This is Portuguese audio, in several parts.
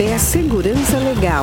Café Segurança Legal.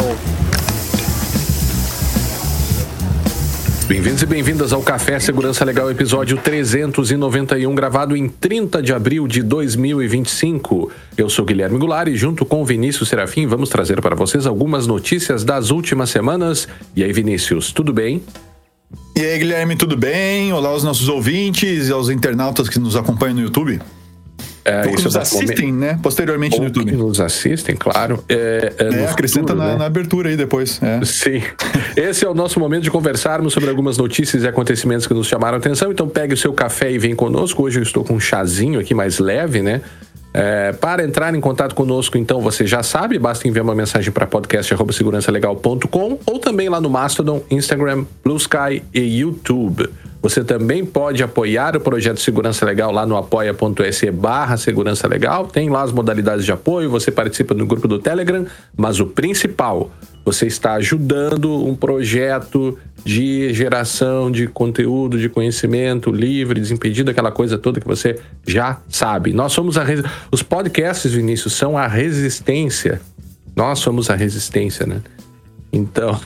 Bem-vindos e bem-vindas ao Café Segurança Legal, episódio 391, gravado em 30 de abril de 2025. Eu sou Guilherme Goulart e junto com Vinícius Serafim vamos trazer para vocês algumas notícias das últimas semanas. E aí, Vinícius, tudo bem? E aí, Guilherme, tudo bem? Olá aos nossos ouvintes e aos internautas que nos acompanham no YouTube. Ou que nos assistem, né? Posteriormente no YouTube. Que nos assistem, claro. Acrescenta futuro, na abertura aí depois. Sim. Esse é o nosso momento de conversarmos sobre algumas notícias e acontecimentos que nos chamaram a atenção. Então pegue o seu café e vem conosco. Hoje eu estou com um chazinho aqui mais leve, né? Para entrar em contato conosco, então, você já sabe, basta enviar uma mensagem para podcast@segurançalegal.com ou também lá no Mastodon, Instagram, Blue Sky e YouTube. Você também pode apoiar o projeto Segurança Legal lá no apoia.se/Segurança Legal. Tem lá as modalidades de apoio, você participa do grupo do Telegram, mas o principal, você está ajudando um projeto de geração de conteúdo, de conhecimento livre, desimpedido, aquela coisa toda que você já sabe. Nós somos os podcasts, Vinícius, são a resistência. Nós somos a resistência, né? Então,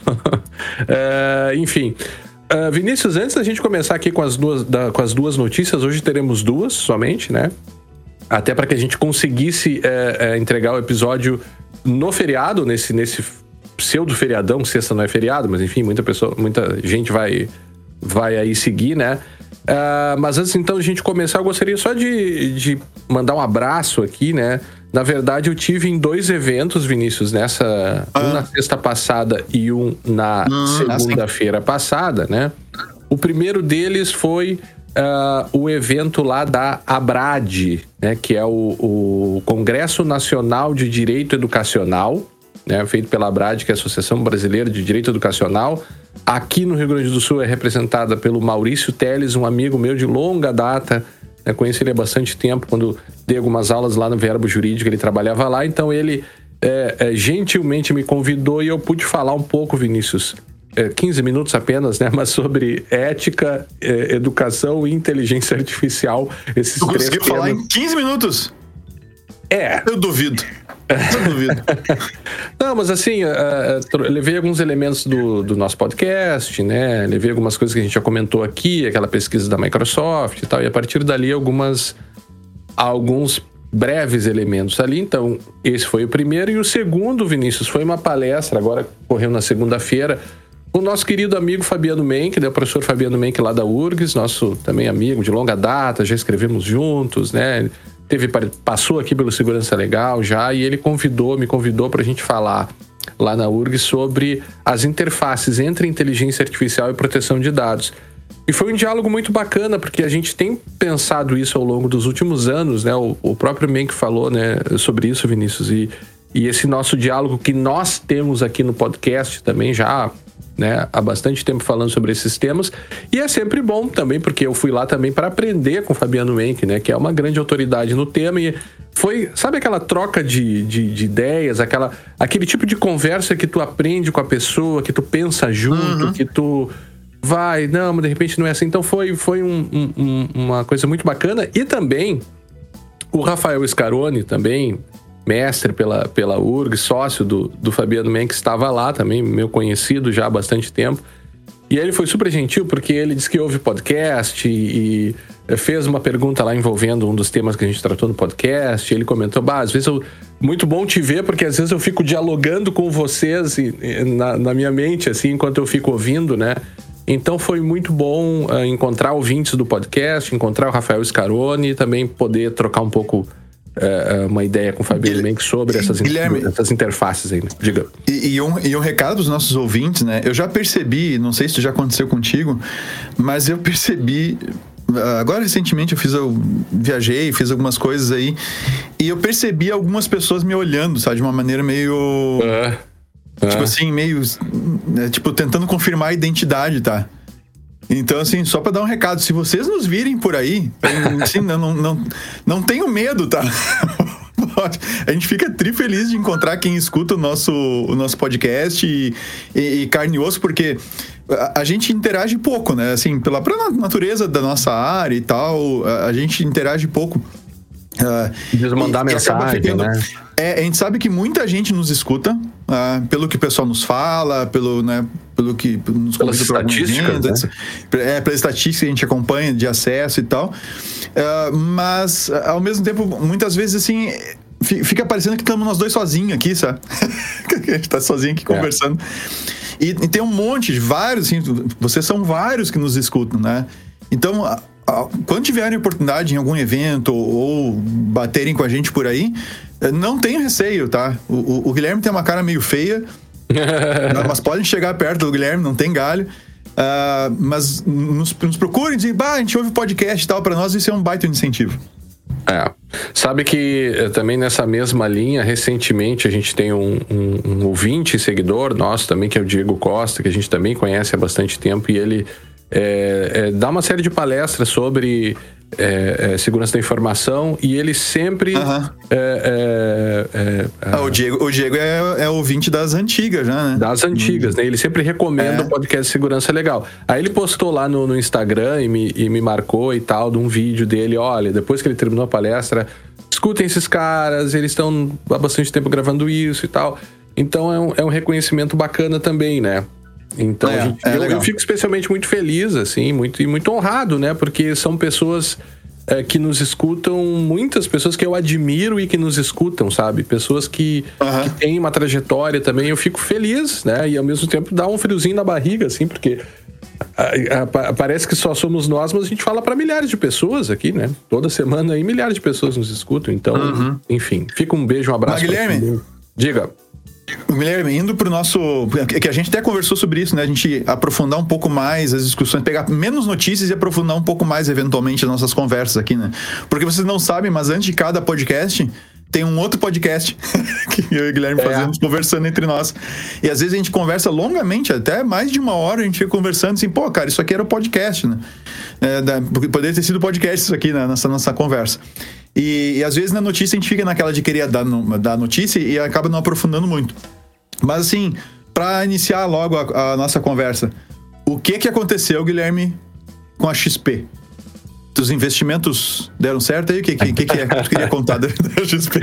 enfim... Vinícius, antes da gente começar aqui com as duas notícias, hoje teremos duas somente, né? Até para que a gente conseguisse entregar o episódio no feriado, nesse pseudo-feriadão, sexta não é feriado, mas enfim, muita gente vai aí seguir, né? Mas antes então de a gente começar, eu gostaria só de mandar um abraço aqui, né? Na verdade, eu tive em dois eventos, Vinícius, um na sexta passada e um na segunda-feira passada, né? O primeiro deles foi o evento lá da ABRAD, né? Que é o Congresso Nacional de Direito Educacional, né? Feito pela ABRAD, que é a Associação Brasileira de Direito Educacional. Aqui no Rio Grande do Sul é representada pelo Maurício Teles, um amigo meu de longa data. Eu conheci ele há bastante tempo, quando dei algumas aulas lá no Verbo Jurídico, ele trabalhava lá, então ele gentilmente me convidou e eu pude falar um pouco, Vinícius, 15 minutos apenas, né, mas sobre ética, educação e inteligência artificial. Tu conseguiu falar em 15 minutos? Eu duvido. Não, mas assim, levei alguns elementos do nosso podcast, né? Levei algumas coisas que a gente já comentou aqui, aquela pesquisa da Microsoft e tal, e a partir dali alguns breves elementos ali. Então, esse foi o primeiro. E o segundo, Vinícius, foi uma palestra, agora correu na segunda-feira, o nosso querido amigo Fabiano Menck, né? O professor Fabiano Menck lá da URGS, nosso também amigo de longa data, já escrevemos juntos, né? Passou aqui pelo Segurança Legal já, e ele me convidou para a gente falar lá na URGS sobre as interfaces entre inteligência artificial e proteção de dados. E foi um diálogo muito bacana, porque a gente tem pensado isso ao longo dos últimos anos, né? O próprio Menck falou, né, sobre isso, Vinícius, e esse nosso diálogo que nós temos aqui no podcast também já, né, há bastante tempo falando sobre esses temas, e é sempre bom também, porque eu fui lá também para aprender com o Fabiano Menck, né, que é uma grande autoridade no tema, e foi, sabe aquela troca de ideias, aquele tipo de conversa que tu aprende com a pessoa, que tu pensa junto, que tu vai, não, mas de repente não é assim. Então foi uma coisa muito bacana. E também o Rafael Scaroni, também mestre pela URGS, sócio do Fabiano Menck, estava lá também, meu conhecido já há bastante tempo. E ele foi super gentil, porque ele disse que ouve podcast e fez uma pergunta lá envolvendo um dos temas que a gente tratou no podcast. Ele comentou, às vezes muito bom te ver, porque às vezes eu fico dialogando com vocês na minha mente, assim, enquanto eu fico ouvindo, né? Então foi muito bom encontrar ouvintes do podcast, encontrar o Rafael Scaroni e também poder trocar um pouco uma ideia com o Fabiano Menck sobre essas interfaces aí, né? Diga. E um recado dos nossos ouvintes, né? Eu já percebi, não sei se isso já aconteceu contigo, mas eu percebi... Agora, recentemente, eu viajei, fiz algumas coisas aí, e eu percebi algumas pessoas me olhando, sabe? De uma maneira meio... Tipo assim, meio... tipo, tentando confirmar a identidade, tá? Então, assim, só pra dar um recado, se vocês nos virem por aí, assim, não tenham medo, tá? A gente fica feliz de encontrar quem escuta o nosso podcast e carne e osso, porque a gente interage pouco, né? Assim, pela natureza da nossa área e tal, a gente interage pouco. Desmandar mensagem, né? A gente sabe que muita gente nos escuta, pelo que o pessoal nos fala, pelo que nos pelas estatísticas, né? Pela estatística que a gente acompanha de acesso e tal. Mas, ao mesmo tempo, muitas vezes, assim, fica parecendo que estamos nós dois sozinhos aqui, sabe? Que a gente tá sozinho aqui conversando. E tem um monte de vários, assim, vocês são vários que nos escutam, né? Então, quando tiverem oportunidade em algum evento ou baterem com a gente por aí, não tenham receio, tá? O Guilherme tem uma cara meio feia, mas podem chegar perto do Guilherme, não tem galho. Mas nos procurem, dizem, a gente ouve podcast e tal, pra nós isso é um baita incentivo. Sabe que também nessa mesma linha, recentemente a gente tem um ouvinte e seguidor nosso também, que é o Diego Costa, que a gente também conhece há bastante tempo, e ele dá uma série de palestras sobre segurança da informação, e ele sempre... O Diego é ouvinte das antigas já, né? Das antigas, né? Ele sempre recomenda o podcast de Segurança Legal. Aí ele postou lá no Instagram e me marcou e tal, de um vídeo dele, olha, depois que ele terminou a palestra, escutem esses caras, eles estão há bastante tempo gravando isso e tal. Então é um reconhecimento bacana também, né? Então eu fico especialmente muito feliz, assim, muito honrado, né? Porque são pessoas que nos escutam, muitas pessoas que eu admiro e que nos escutam, sabe? Pessoas que têm uma trajetória também. Eu fico feliz, né? E ao mesmo tempo dá um friozinho na barriga, assim, porque parece que só somos nós, mas a gente fala para milhares de pessoas aqui, né? Toda semana aí milhares de pessoas nos escutam. Então, enfim, fica um beijo, um abraço. Mas, Guilherme, diga. Guilherme, indo pro nosso... que a gente até conversou sobre isso, né? A gente aprofundar um pouco mais as discussões, pegar menos notícias e aprofundar um pouco mais, eventualmente, as nossas conversas aqui, né? Porque vocês não sabem, mas antes de cada podcast, tem um outro podcast que eu e o Guilherme fazemos, conversando entre nós. E às vezes a gente conversa longamente, até mais de uma hora a gente fica conversando assim, pô, cara, isso aqui era o podcast, né? Poderia ter sido podcast isso aqui, né? Nessa nossa conversa. E às vezes na notícia a gente fica naquela de querer dar notícia e acaba não aprofundando muito. Mas assim, para iniciar logo a nossa conversa, o que aconteceu, Guilherme, com a XP? Os investimentos deram certo aí? O que tu queria contar da XP?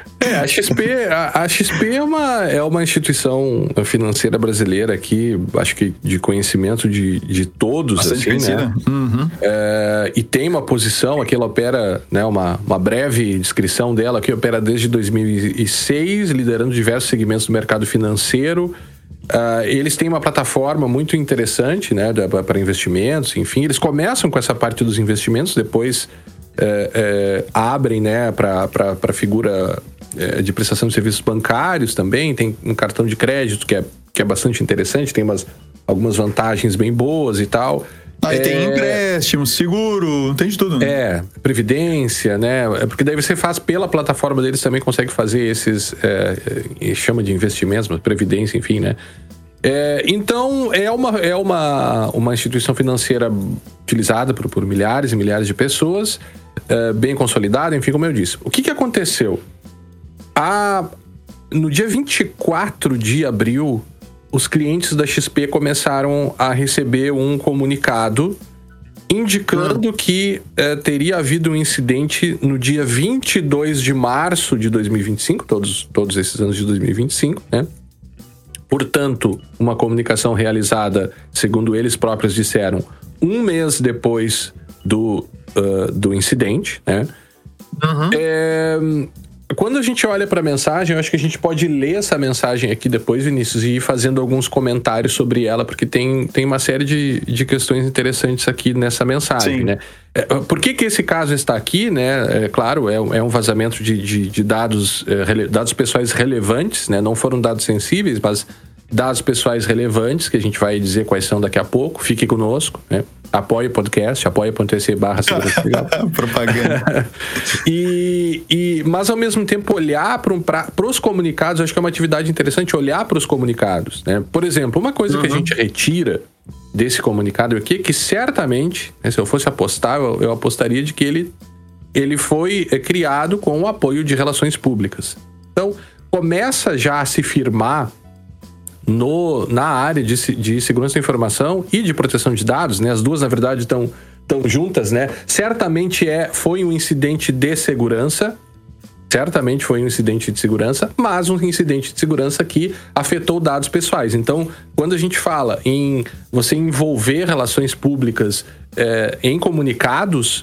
A XP é uma instituição financeira brasileira aqui, acho que de conhecimento de todos, bastante assim, né? E tem uma posição aqui, ela opera, né, uma breve descrição dela aqui, opera desde 2006, liderando diversos segmentos do mercado financeiro. Eles têm uma plataforma muito interessante, né, para investimentos, enfim. Eles começam com essa parte dos investimentos, depois abrem, né, para figura de prestação de serviços bancários também. Tem um cartão de crédito que é bastante interessante, tem algumas vantagens bem boas e tal. Aí tem empréstimo, seguro, tem de tudo, né? Previdência, né? Porque daí você faz pela plataforma deles, também consegue fazer esses, chama de investimentos, mas previdência, enfim, né? Então, é uma instituição financeira utilizada por milhares e milhares de pessoas, bem consolidada, enfim, como eu disse. O que aconteceu? No dia 24 de abril, os clientes da XP começaram a receber um comunicado indicando que teria havido um incidente no dia 22 de março de 2025, todos esses anos de 2025, né? Portanto, uma comunicação realizada, segundo eles próprios disseram, um mês depois do incidente, né? Quando a gente olha para a mensagem, eu acho que a gente pode ler essa mensagem aqui depois, Vinícius, e ir fazendo alguns comentários sobre ela, porque tem uma série de questões interessantes aqui nessa mensagem, né? Por que esse caso está aqui, né? Claro, é um vazamento de dados pessoais relevantes, né? Não foram dados sensíveis, mas dados pessoais relevantes, que a gente vai dizer quais são daqui a pouco. Fique conosco, né? Apoie o podcast, apoia.se/segurança legal. Propaganda. Mas ao mesmo tempo olhar para os comunicados, acho que é uma atividade interessante olhar para os comunicados, né? Por exemplo, uma coisa que a gente retira desse comunicado aqui é que certamente, né, se eu fosse apostar, eu apostaria de que ele foi criado com o apoio de relações públicas. Então, começa já a se firmar na área de segurança da informação e de proteção de dados, né? As duas, na verdade, estão estão juntas, né? Certamente foi um incidente de segurança. Certamente foi um incidente de segurança, mas um incidente de segurança que afetou dados pessoais. Então, quando a gente fala em você envolver relações públicas em comunicados,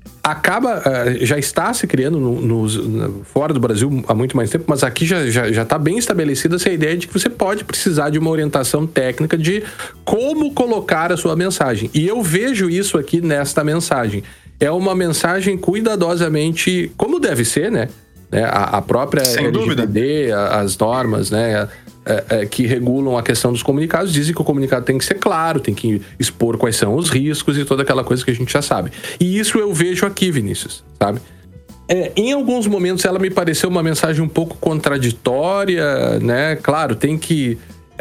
já está se criando fora do Brasil há muito mais tempo, mas aqui já está bem estabelecida essa ideia de que você pode precisar de uma orientação técnica de como colocar a sua mensagem. E eu vejo isso aqui nesta mensagem. É uma mensagem cuidadosamente, como deve ser, né? A própria Sem LGPD, dúvida. as normas, né, que regulam a questão dos comunicados, dizem que o comunicado tem que ser claro, tem que expor quais são os riscos e toda aquela coisa que a gente já sabe. E isso eu vejo aqui, Vinícius, sabe? Em alguns momentos ela me pareceu uma mensagem um pouco contraditória, né? Claro, tem que...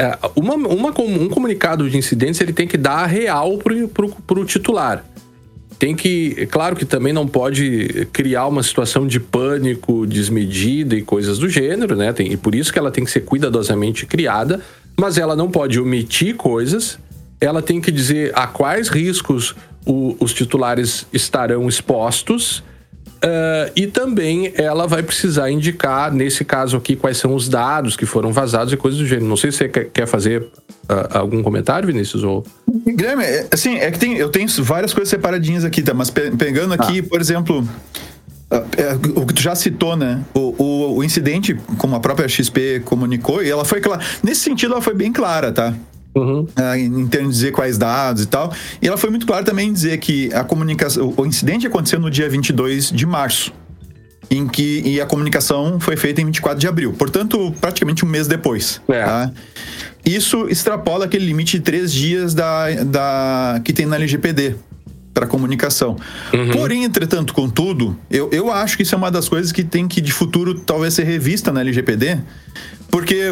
um comunicado de incidentes, ele tem que dar a real pro titular. Claro que também não pode criar uma situação de pânico desmedida e coisas do gênero, né? E por isso que ela tem que ser cuidadosamente criada, mas ela não pode omitir coisas, ela tem que dizer a quais riscos os titulares estarão expostos, e também ela vai precisar indicar, nesse caso aqui, quais são os dados que foram vazados e coisas do gênero. Não sei se você quer fazer algum comentário, Vinícius? Ou... Guilherme, assim, eu tenho várias coisas separadinhas aqui, tá? Mas pegando aqui, por exemplo, o que tu já citou, né? O incidente, como a própria XP comunicou, e ela foi clara. Nesse sentido, ela foi bem clara, tá? Uhum. Em termos de dizer quais dados e tal. E ela foi muito clara também em dizer que a comunicação, o incidente aconteceu no dia 22 de março, e a comunicação foi feita em 24 de abril. Portanto, praticamente um mês depois. Tá? Isso extrapola aquele limite de 3 dias que tem na LGPD para comunicação. Uhum. Porém, entretanto, contudo, eu acho que isso é uma das coisas que tem que, de futuro, talvez ser revista na LGPD, porque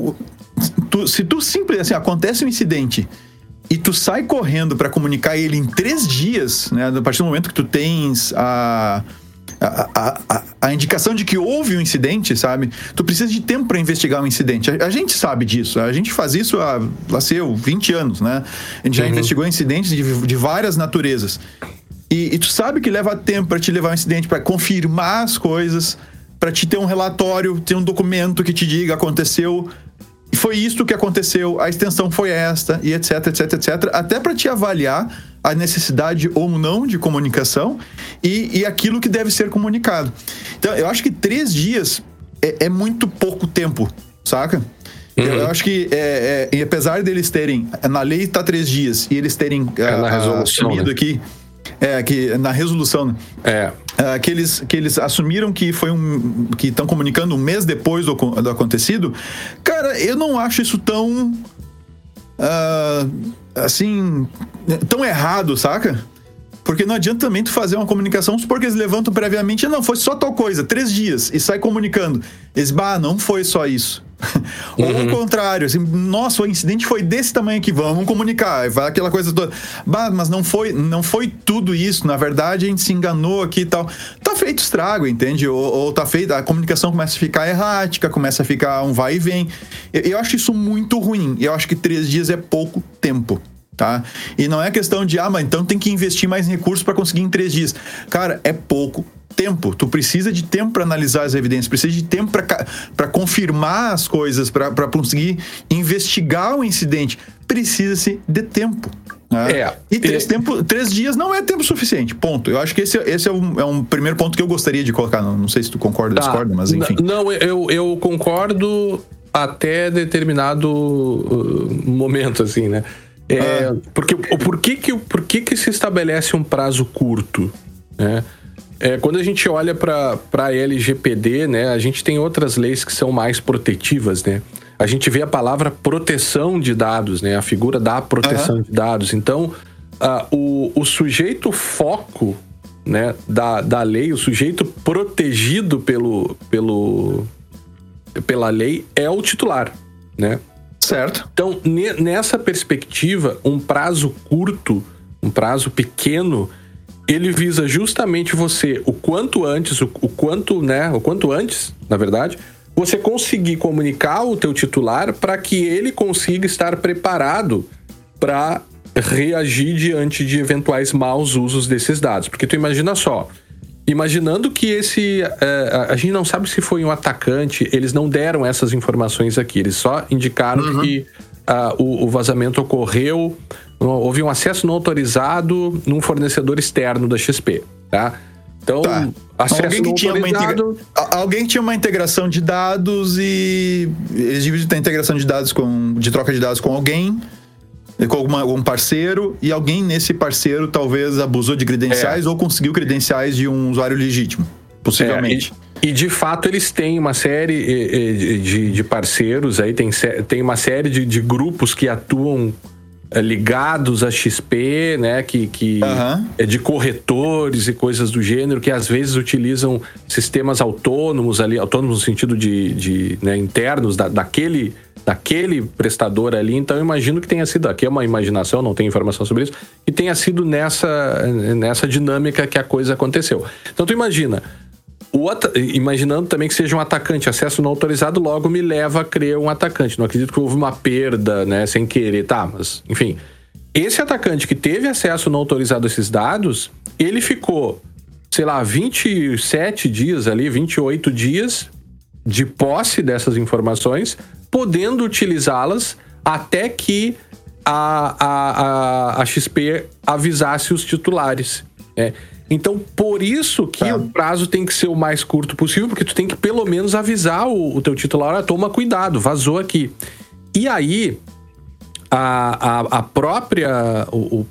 se tu simplesmente, assim, acontece um incidente e tu sai correndo para comunicar ele em 3 dias, né, a partir do momento que tu tens a indicação de que houve um incidente, sabe? Tu precisa de tempo para investigar um incidente. A gente sabe disso. A gente faz isso há 20 anos, né? A gente já investigou incidentes de várias naturezas. E tu sabe que leva tempo para te levar um incidente, para confirmar as coisas, para te ter um relatório, ter um documento que te diga aconteceu, foi isto que aconteceu, a extensão foi esta, e etc, etc, etc, até para te avaliar a necessidade ou não de comunicação e aquilo que deve ser comunicado. Então, eu acho que 3 dias é muito pouco tempo, saca? Uhum. Eu acho que, apesar deles terem, na lei está 3 dias, e eles terem assumido, né? Aqui, que na resolução, né? Que eles assumiram que que estão comunicando um mês depois do acontecido. Cara, eu não acho isso tão assim, tão errado, saca? Porque não adianta também tu fazer uma comunicação, supor que eles levantam previamente, não, foi só tal coisa, 3 dias, e sai comunicando. Eles, não foi só isso. Ou ao contrário, assim, nossa, o incidente foi desse tamanho aqui, vamos comunicar, vai aquela coisa toda. Mas não foi tudo isso, na verdade a gente se enganou aqui e tal. Tá feito estrago, entende? Ou tá feito, a comunicação começa a ficar errática, começa a ficar um vai e vem. Eu acho isso muito ruim, eu acho que 3 dias é pouco tempo. Tá? E não é questão de, mas então tem que investir mais recursos para conseguir em 3 dias. Cara, é pouco tempo. Tu precisa de tempo para analisar as evidências, precisa de tempo para confirmar as coisas, para conseguir investigar o incidente. Precisa-se de tempo. Né? E 3 dias não é tempo suficiente, ponto. Eu acho que esse é um primeiro ponto que eu gostaria de colocar. Não sei se tu concorda ou discorda, mas enfim. Não, eu concordo até determinado momento, assim, né? Porque por que se estabelece um prazo curto, né? Quando a gente olha para a LGPD, né, a gente tem outras leis que são mais protetivas, né? A gente vê a palavra proteção de dados, né? A figura da proteção de dados. Então, o sujeito foco, né, da lei, o sujeito protegido pela lei é o titular, né? Certo. Então, nessa perspectiva, um prazo curto, um prazo pequeno, ele visa justamente você, o quanto antes, na verdade, você conseguir comunicar o teu titular para que ele consiga estar preparado para reagir diante de eventuais maus usos desses dados. Porque tu imagina só, imaginando que a gente não sabe se foi um atacante, eles não deram essas informações aqui, eles só indicaram que o vazamento ocorreu, houve um acesso não autorizado num fornecedor externo da XP, tá? Então, acesso não autorizado... Alguém tinha uma integração de dados e eles deviam ter integração de dados de troca de dados com alguém, com algum parceiro, e alguém nesse parceiro talvez abusou de credenciais ou conseguiu credenciais de um usuário legítimo, possivelmente. E de fato eles têm uma série de parceiros, aí tem uma série de grupos que atuam ligados à XP, né, que é de corretores e coisas do gênero, que às vezes utilizam sistemas autônomos ali, autônomos no sentido de né, internos daquele prestador ali. Então eu imagino que tenha sido, aqui é uma imaginação, não tenho informação sobre isso, que tenha sido nessa dinâmica que a coisa aconteceu. Então tu imagina, imaginando também que seja um atacante, acesso não autorizado logo me leva a crer um atacante. Não acredito que houve uma perda, né, sem querer, mas enfim. Esse atacante que teve acesso não autorizado a esses dados, ele ficou, sei lá, 27 dias ali, 28 dias de posse dessas informações, podendo utilizá-las até que a XP avisasse os titulares. Então, por isso que o prazo tem que ser o mais curto possível, porque tu tem que pelo menos avisar o teu titular, toma cuidado, vazou aqui. E aí, a própria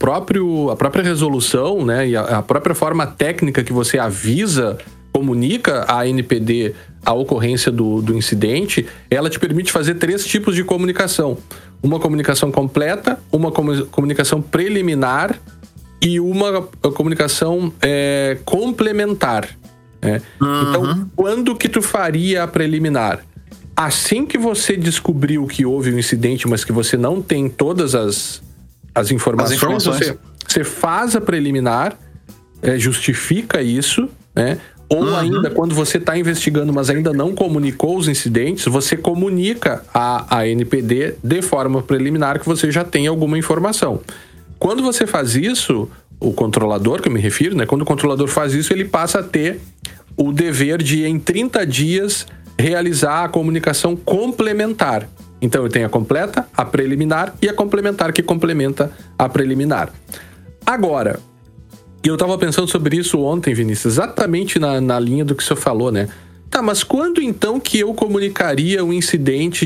resolução, né, e a própria forma técnica que você comunica à NPD a ocorrência do incidente, ela te permite fazer 3 tipos de comunicação. Uma comunicação completa, uma comunicação preliminar e uma comunicação complementar. Então, quando que tu faria a preliminar? Assim que você descobriu que houve um incidente, mas que você não tem todas as informações. Você faz a preliminar, justifica isso, né? Ou ainda, quando você está investigando, mas ainda não comunicou os incidentes, você comunica à NPD de forma preliminar que você já tem alguma informação. Quando você faz isso, o controlador, que eu me refiro, né? Quando o controlador faz isso, ele passa a ter o dever de, em 30 dias, realizar a comunicação complementar. Então, eu tenho a completa, a preliminar e a complementar que complementa a preliminar. Agora, eu estava pensando sobre isso ontem, Vinícius, exatamente na linha do que o senhor falou, né? Tá, mas quando então que eu comunicaria um incidente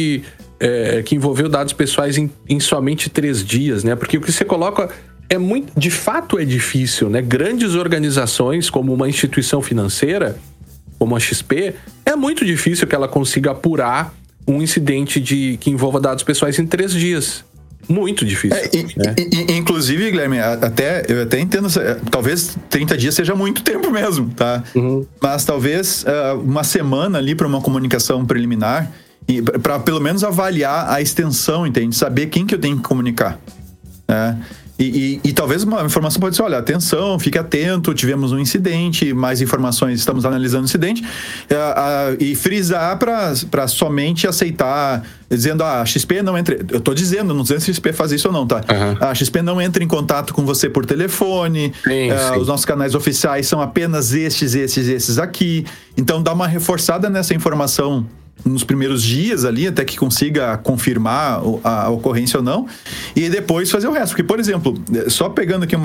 que envolveu dados pessoais em somente 3 dias, né? Porque o que você coloca de fato é difícil, né? Grandes organizações, como uma instituição financeira, como a XP, é muito difícil que ela consiga apurar um incidente que envolva dados pessoais em 3 dias. Muito difícil. Né? Inclusive, Guilherme, eu até entendo, talvez 30 dias seja muito tempo mesmo, tá? Mas talvez uma semana ali para uma comunicação preliminar, para pelo menos avaliar a extensão, entende? Saber quem que eu tenho que comunicar, né? E talvez uma informação pode ser, olha, atenção, fique atento, tivemos um incidente, mais informações, estamos analisando o incidente, e frisar para somente aceitar, dizendo, a XP não entra, eu estou dizendo, não sei se a XP faz isso ou não, tá? A XP não entra em contato com você por telefone, sim. Os nossos canais oficiais são apenas esses aqui, então dá uma reforçada nessa informação nos primeiros dias ali, até que consiga confirmar a ocorrência ou não, e depois fazer o resto. Porque, por exemplo, só pegando aqui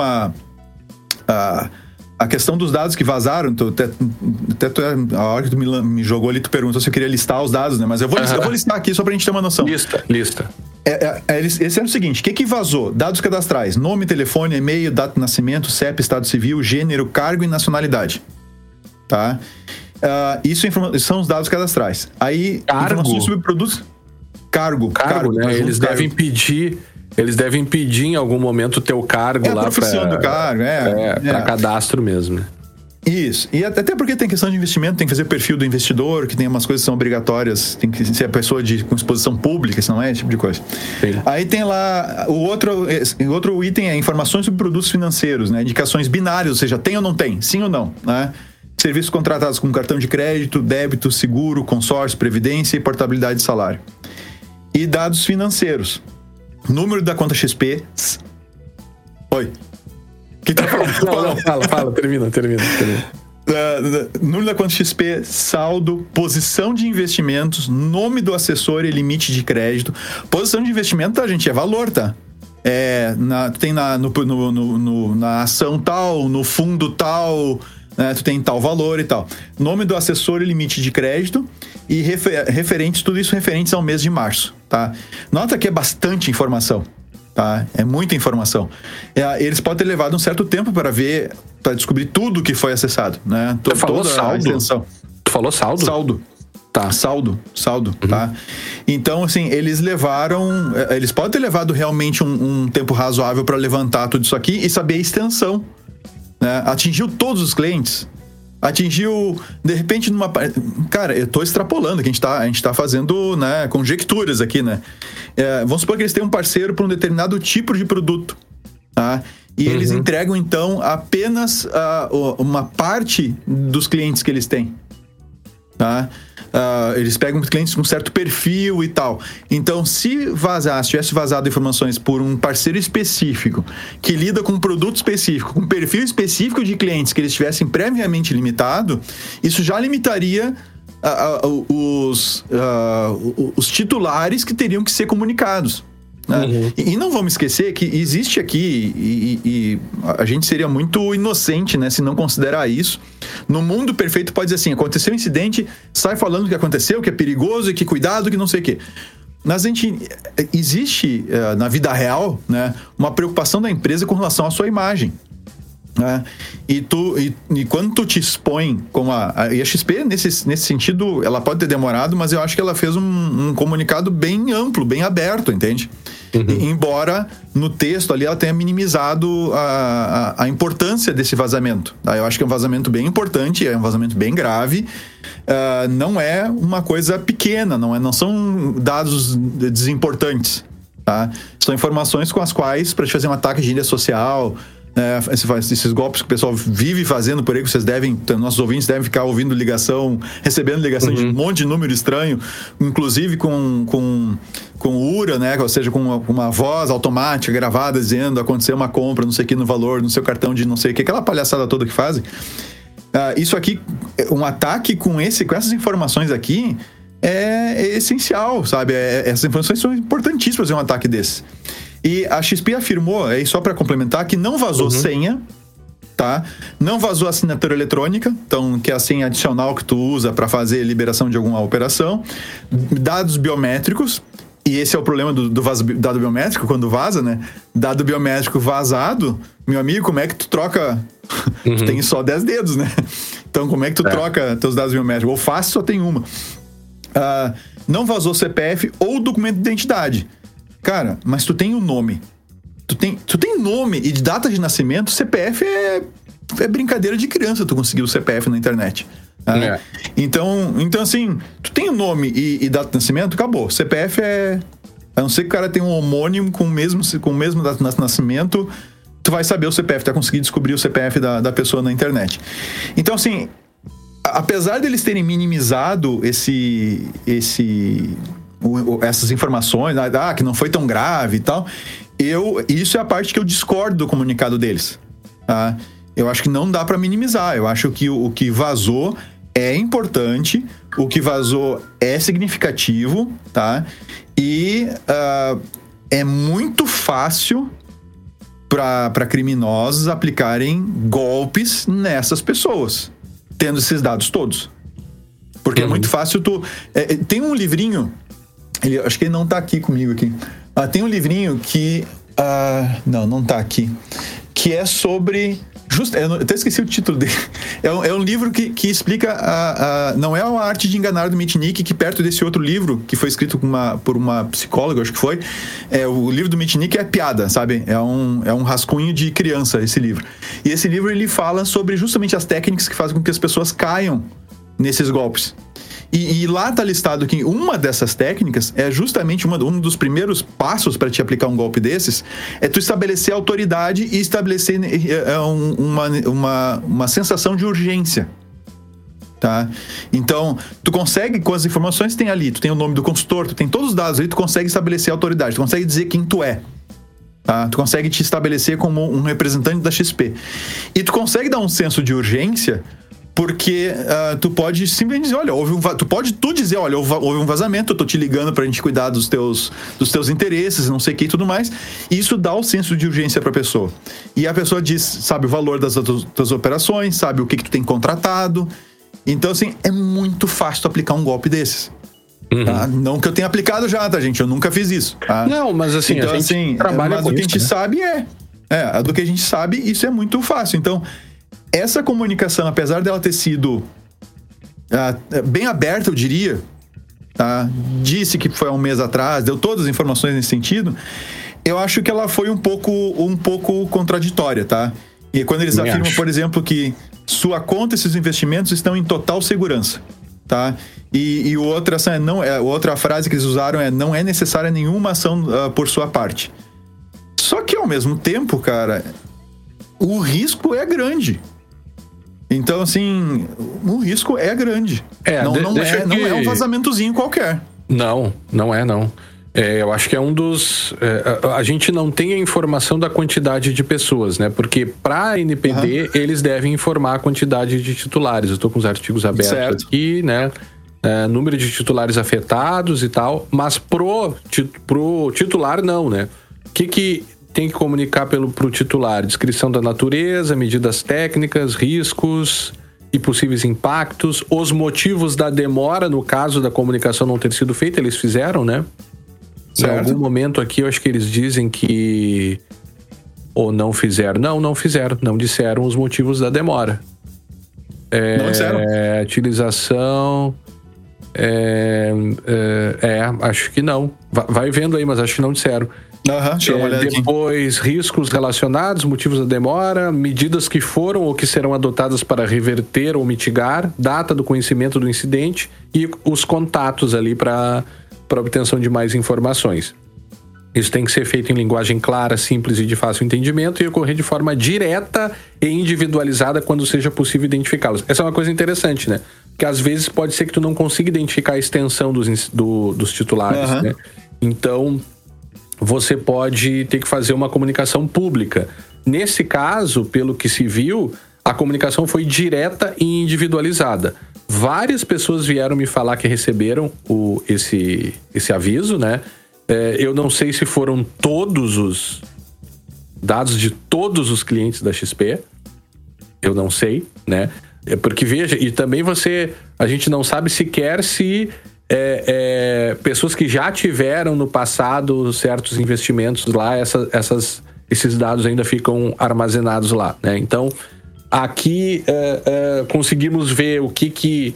a questão dos dados que vazaram, a hora que tu me jogou ali, tu perguntou se eu queria listar os dados, né? Mas eu vou listar aqui só pra gente ter uma noção. Lista. Esse é o seguinte, o que vazou? Dados cadastrais, nome, telefone, e-mail, data de nascimento, CEP, estado civil, gênero, cargo e nacionalidade. Tá? Isso são os dados cadastrais. Aí, informações sobre produtos. Cargo, né? Eles devem pedir em algum momento o teu cargo lá. A profissão do cargo, para cadastro mesmo, né? Isso. E até porque tem questão de investimento, tem que fazer o perfil do investidor, que tem umas coisas que são obrigatórias, tem que ser a pessoa com exposição pública, senão esse tipo de coisa. Sim. Aí tem lá, o outro item é informações sobre produtos financeiros, né? Indicações binárias, ou seja, tem ou não tem, sim ou não, né? Serviços contratados com cartão de crédito, débito, seguro, consórcio, previdência e portabilidade de salário. E dados financeiros. Número da conta XP, Oi. O que tá falando? Não, fala, termina. Número da conta XP, saldo, posição de investimentos, nome do assessor e limite de crédito. Posição de investimento, tá, gente? É valor, tá? Tem na ação tal, no fundo tal, né? Tu tem tal valor e tal. Nome do assessor e limite de crédito e referentes, tudo isso referentes ao mês de março, tá? Nota que é bastante informação. Tá? É muita informação. Eles podem ter levado um certo tempo para descobrir tudo que foi acessado, né? Tu falou saldo? Tu falou saldo? Saldo. Tá. Saldo, tá? Então, assim, eles podem ter levado realmente um tempo razoável para levantar tudo isso aqui e saber a extensão, né? Atingiu todos os clientes? Atingiu, de repente, Cara, eu tô extrapolando, que a gente tá fazendo, né, conjecturas aqui, né? Vamos supor que eles têm um parceiro para um determinado tipo de produto, tá? E eles entregam, então, apenas uma parte dos clientes que eles têm, tá? Eles pegam clientes com certo perfil e tal. Então, se tivesse vazado informações por um parceiro específico que lida com um produto específico, com um perfil específico de clientes que eles tivessem previamente limitado, isso já limitaria os titulares que teriam que ser comunicados. Né? E não vamos esquecer que existe aqui, e a gente seria muito inocente, né, se não considerar isso. No mundo perfeito pode dizer assim, aconteceu um incidente, sai falando o que aconteceu, que é perigoso, que cuidado, que não sei o quê. Mas existe na vida real, né, uma preocupação da empresa com relação à sua imagem. Né? E quando tu te expõe como e a XP, nesse sentido, ela pode ter demorado, mas eu acho que ela fez um comunicado bem amplo, bem aberto, entende? Embora no texto ali ela tenha minimizado a importância desse vazamento. Tá? Eu acho que é um vazamento bem importante, é um vazamento bem grave. Não é uma coisa pequena, não são dados desimportantes. Tá? São informações com as quais, para te fazer um ataque de rede social, esses golpes que o pessoal vive fazendo por aí, que nossos ouvintes devem ficar ouvindo recebendo ligação de um monte de número estranho, inclusive com URA, né? Ou seja, com uma voz automática gravada dizendo aconteceu uma compra, não sei o que, no valor, no seu cartão de não sei o que, aquela palhaçada toda que fazem. Isso aqui, um ataque com essas informações aqui é essencial, sabe? Essas informações são importantíssimas em um ataque desse. E a XP afirmou, aí só para complementar, que não vazou senha, tá? Não vazou assinatura eletrônica, então, que é a senha adicional que tu usa para fazer liberação de alguma operação. Dados biométricos, e esse é o problema do dado biométrico, quando vaza, né? Dado biométrico vazado, meu amigo, como é que tu troca? Tu tem só 10 dedos, né? Então, como é que tu troca teus dados biométricos? Ou fácil, só tem uma. Não vazou CPF ou documento de identidade. Cara, mas tu tem um nome. Tu tem nome e de data de nascimento, CPF é brincadeira de criança tu conseguir o CPF na internet. Tá? Então, assim, tu tem um nome e data de nascimento, acabou. CPF a não ser que o cara tenha um homônimo com o mesmo data de nascimento, tu vai saber o CPF, tu vai conseguir descobrir o CPF da pessoa na internet. Então, assim, apesar deles terem minimizado essas informações, que não foi tão grave e tal, isso é a parte que eu discordo do comunicado deles. Tá? Eu acho que não dá para minimizar. Eu acho que o que vazou é importante, o que vazou é significativo, tá? E é muito fácil para criminosos aplicarem golpes nessas pessoas, tendo esses dados todos. Porque é muito fácil tem um livrinho, acho que ele não tá aqui comigo aqui. Tem um livrinho que... não tá aqui. Que é sobre... eu até esqueci o título dele. É um livro que explica... não é a arte de enganar do Mitnick, que perto desse outro livro, que foi escrito por uma psicóloga, acho que foi. O livro do Mitnick é piada, sabe? É um rascunho de criança, esse livro. E esse livro, ele fala sobre justamente as técnicas que fazem com que as pessoas caiam nesses golpes. E lá está listado que uma dessas técnicas é justamente um dos primeiros passos para te aplicar um golpe desses, é tu estabelecer autoridade e estabelecer uma sensação de urgência. Tá? Então, tu consegue, com as informações que tem ali, tu tem o nome do consultor, tu tem todos os dados ali, tu consegue estabelecer autoridade, tu consegue dizer quem tu é. Tá? Tu consegue te estabelecer como um representante da XP. E tu consegue dar um senso de urgência, porque tu pode simplesmente dizer, olha, tu dizer, olha, houve um vazamento, eu tô te ligando pra gente cuidar dos teus interesses, não sei o que e tudo mais. E isso dá o senso de urgência pra pessoa. E a pessoa diz, sabe o valor das tuas operações, sabe o que tu tem contratado. Então, assim, é muito fácil tu aplicar um golpe desses. Tá? Não que eu tenha aplicado já, tá, gente? Eu nunca fiz isso. Tá? Não, mas assim, então, a gente assim, trabalha mas com o que isso, a gente sabe do que a gente sabe, isso é muito fácil. Então, essa comunicação, apesar dela ter sido bem aberta, eu diria, tá? Disse que foi há um mês atrás, deu todas as informações nesse sentido, eu acho que ela foi um pouco contraditória, tá? E quando eles afirmam, por exemplo, que sua conta e seus investimentos estão em total segurança, tá? E outra frase que eles usaram não é necessária nenhuma ação por sua parte. Só que, ao mesmo tempo, cara, o risco é grande. Então, assim, o risco é grande. Não é um vazamentozinho qualquer. Não é. Eu acho que é um dos... a gente não tem a informação da quantidade de pessoas, né? Porque para a NPD, eles devem informar a quantidade de titulares. Eu estou com os artigos abertos aqui, né? Número de titulares afetados e tal. Mas pro titular, não, né? O que tem que comunicar pro titular? Descrição da natureza, medidas técnicas, riscos e possíveis impactos. Os motivos da demora, no caso da comunicação não ter sido feita, eles fizeram, né? Certo. Em algum momento aqui, eu acho que eles dizem que... Ou não fizeram. Não fizeram. Não disseram os motivos da demora. Não disseram. Utilização... acho que não. Vai vendo aí, mas acho que não disseram. Deixa eu dar uma olhada depois, riscos relacionados, motivos da demora, medidas que foram ou que serão adotadas para reverter ou mitigar, data do conhecimento do incidente e os contatos ali para obtenção de mais informações. Isso tem que ser feito em linguagem clara, simples e de fácil entendimento e ocorrer de forma direta e individualizada quando seja possível identificá-los. Essa é uma coisa interessante, né? Porque às vezes pode ser que tu não consiga identificar a extensão dos titulares, né? Então, você pode ter que fazer uma comunicação pública. Nesse caso, pelo que se viu, a comunicação foi direta e individualizada. Várias pessoas vieram me falar que receberam esse aviso, né? Eu não sei se foram todos os dados de todos os clientes da XP. Eu não sei, né? Porque, veja, e também a gente não sabe sequer se pessoas que já tiveram no passado certos investimentos lá, esses dados ainda ficam armazenados lá, né? Então, aqui conseguimos ver o que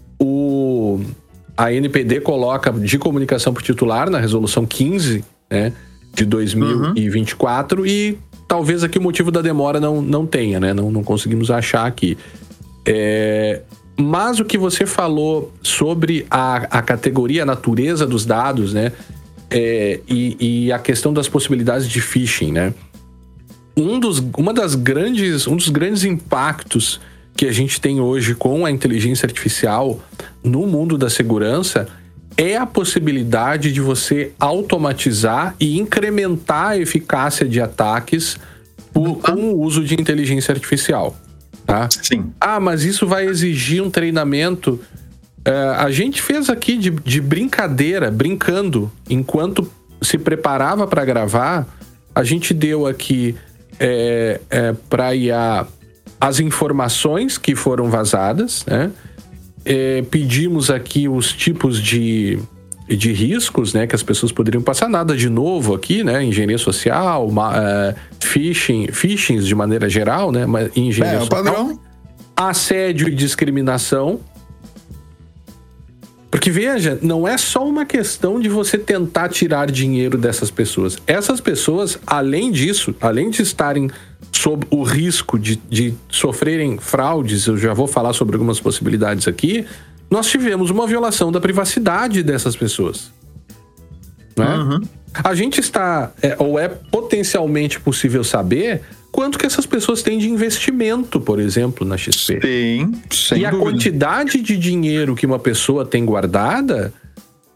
a NPD coloca de comunicação por titular na resolução 15, né, de 2024 e talvez aqui o motivo da demora não tenha, né? Não conseguimos achar aqui. Mas o que você falou sobre a categoria, a natureza dos dados, né? E a questão das possibilidades de phishing, né? Um dos grandes impactos que a gente tem hoje com a inteligência artificial no mundo da segurança é a possibilidade de você automatizar e incrementar a eficácia de ataques com o uso de inteligência artificial. Tá? Sim. Mas isso vai exigir um treinamento. A gente fez aqui de brincadeira, brincando, enquanto se preparava para gravar, a gente deu aqui para IA as informações que foram vazadas, né? Pedimos aqui os tipos de riscos, né, que as pessoas poderiam passar. Nada de novo aqui, né? Engenharia social, phishing de maneira geral, né? Engenharia social, padrão. Assédio e discriminação. Porque, veja, não é só uma questão de você tentar tirar dinheiro dessas pessoas. Essas pessoas, além disso, além de estarem sob o risco de sofrerem fraudes, eu já vou falar sobre algumas possibilidades aqui, nós tivemos uma violação da privacidade dessas pessoas. Né? A gente está, ou é potencialmente possível saber quanto que essas pessoas têm de investimento, por exemplo, na XP. Sim, sem dúvida. A quantidade de dinheiro que uma pessoa tem guardada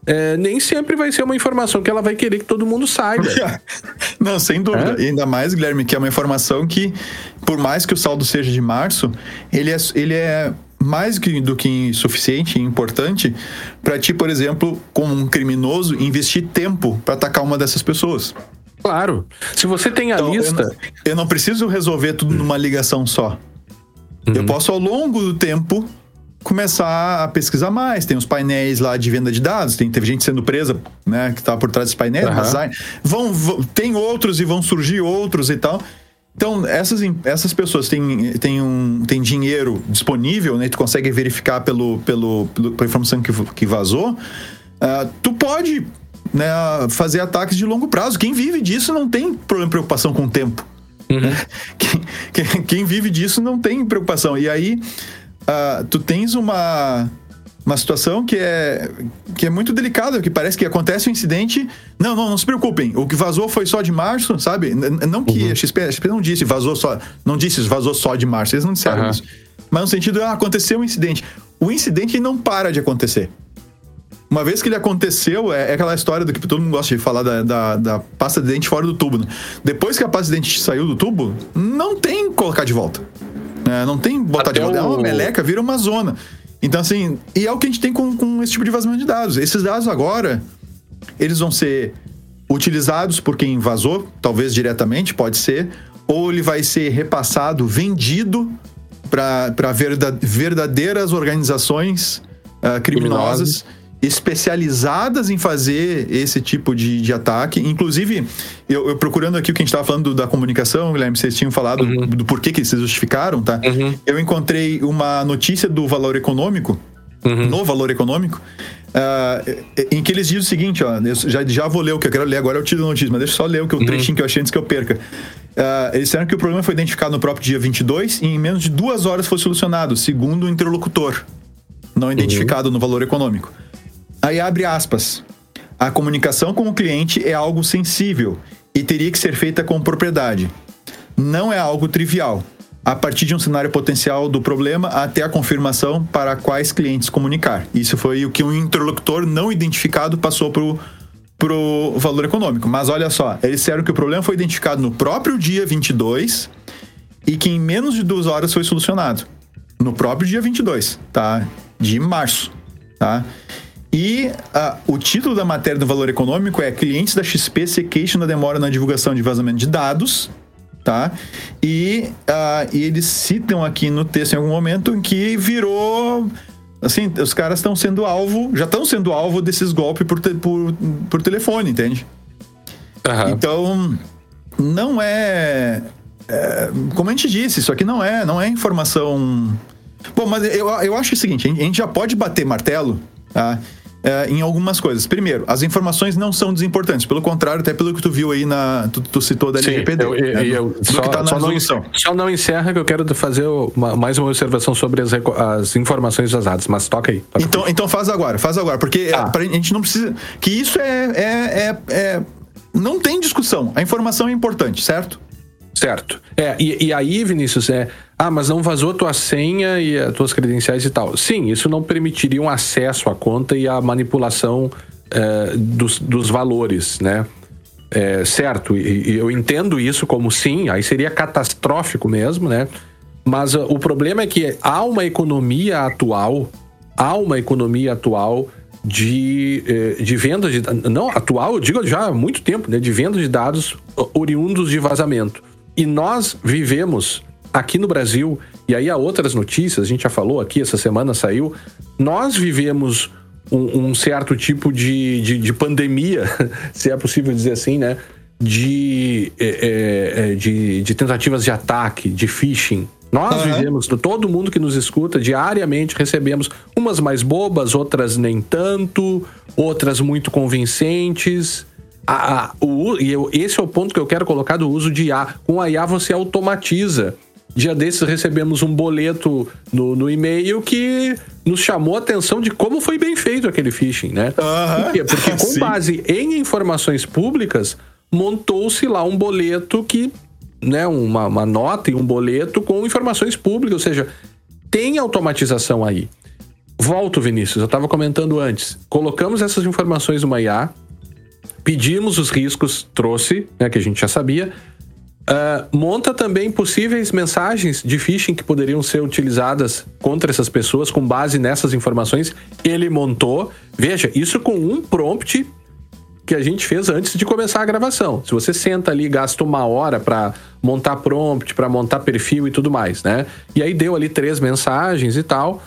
nem sempre vai ser uma informação que ela vai querer que todo mundo saiba. Não, sem dúvida. E ainda mais, Guilherme, que é uma informação que, por mais que o saldo seja de março, ele é mais do que suficiente e importante para ti, por exemplo, como um criminoso, investir tempo para atacar uma dessas pessoas. Claro. Se você tem a lista... Eu não preciso resolver tudo numa ligação só. Eu posso, ao longo do tempo, começar a pesquisar mais. Tem os painéis lá de venda de dados, teve gente sendo presa, né, que está por trás dos painéis, mas tem outros e vão surgir outros e tal. Então, essas pessoas têm dinheiro disponível, né? Tu consegue verificar pela informação que vazou. Tu pode, né, fazer ataques de longo prazo. Quem vive disso não tem preocupação com o tempo. Né? Quem vive disso não tem preocupação. E aí, tu tens uma situação que é muito delicada, que parece que acontece um incidente. Não se preocupem, o que vazou foi só de março, sabe? Não que a XP não disse vazou só de março, eles não disseram isso. Mas no sentido, aconteceu um incidente. O incidente não para de acontecer. Uma vez que ele aconteceu, é aquela história do que todo mundo gosta de falar da pasta de dente fora do tubo, né? Depois que a pasta de dente saiu do tubo, não tem colocar de volta. Não tem botar de volta. É uma meleca, vira uma zona. Então, assim, e é o que a gente tem com esse tipo de vazamento de dados. Esses dados agora, eles vão ser utilizados por quem vazou, talvez diretamente, pode ser, ou ele vai ser repassado, vendido para verdadeiras organizações criminosas especializadas em fazer esse tipo de ataque. Inclusive, eu procurando aqui o que a gente estava falando da comunicação, Guilherme, vocês tinham falado do porquê que vocês justificaram, tá? Eu encontrei uma notícia do Valor Econômico, no Valor Econômico, em que eles dizem o seguinte, ó, eu já vou ler o que eu quero ler agora, é o título da notícia, mas deixa eu só ler o trechinho que eu achei antes que eu perca. Eles disseram que o problema foi identificado no próprio dia 22 e em menos de 2 horas foi solucionado, segundo o interlocutor, não identificado no Valor Econômico. Aí abre aspas. A comunicação com o cliente é algo sensível e teria que ser feita com propriedade. Não é algo trivial. A partir de um cenário potencial do problema até a confirmação para quais clientes comunicar. Isso foi o que um interlocutor não identificado passou pro Valor Econômico. Mas olha só, eles disseram que o problema foi identificado no próprio dia 22 e que em menos de 2 horas foi solucionado. No próprio dia 22, tá? De março, tá? E o título da matéria do Valor Econômico é Clientes da XP se queixam da demora na divulgação de vazamento de dados, tá? E eles citam aqui no texto em algum momento em que virou... Assim, os caras já estão sendo alvo desses golpes por telefone, entende? Então, não como a gente disse, isso aqui não é informação... Bom, mas eu acho o seguinte, a gente já pode bater martelo, tá? Em algumas coisas. Primeiro, as informações não são desimportantes. Pelo contrário, até pelo que tu viu aí tu citou da LGPD. Só não encerra que eu quero fazer mais uma observação sobre as informações vazadas, mas toca aí. Então faz agora, porque a gente não precisa... Que isso não tem discussão. A informação é importante, certo? Certo. E aí, Vinícius, mas não vazou a tua senha e as tuas credenciais e tal. Sim, isso não permitiria um acesso à conta e a manipulação dos valores, né? Certo, e eu entendo isso como sim, aí seria catastrófico mesmo, né? Mas o problema é que há uma economia atual de vendas de... Não, atual, eu digo já há muito tempo, né? De venda de dados oriundos de vazamento. E nós vivemos aqui no Brasil, e aí há outras notícias, a gente já falou aqui, essa semana saiu, nós vivemos um certo tipo de pandemia, se é possível dizer assim, né? De tentativas de ataque, de phishing. Nós vivemos, todo mundo que nos escuta, diariamente recebemos umas mais bobas, outras nem tanto, outras muito convincentes. Esse é o ponto que eu quero colocar do uso de IA. Com a IA você automatiza. Dia desses recebemos um boleto no e-mail que nos chamou a atenção de como foi bem feito aquele phishing, né? Por quê? Porque com base em informações públicas, montou-se lá um boleto que... né, uma nota e um boleto com informações públicas, ou seja, tem automatização aí. Volto, Vinícius, eu estava comentando antes. Colocamos essas informações numa IA, pedimos os riscos, trouxe, né, que a gente já sabia. Monta também possíveis mensagens de phishing que poderiam ser utilizadas contra essas pessoas com base nessas informações. Ele montou. Veja, isso com um prompt que a gente fez antes de começar a gravação. Se você senta ali e gasta 1 hora para montar prompt, para montar perfil e tudo mais, né? E aí deu ali 3 mensagens e tal.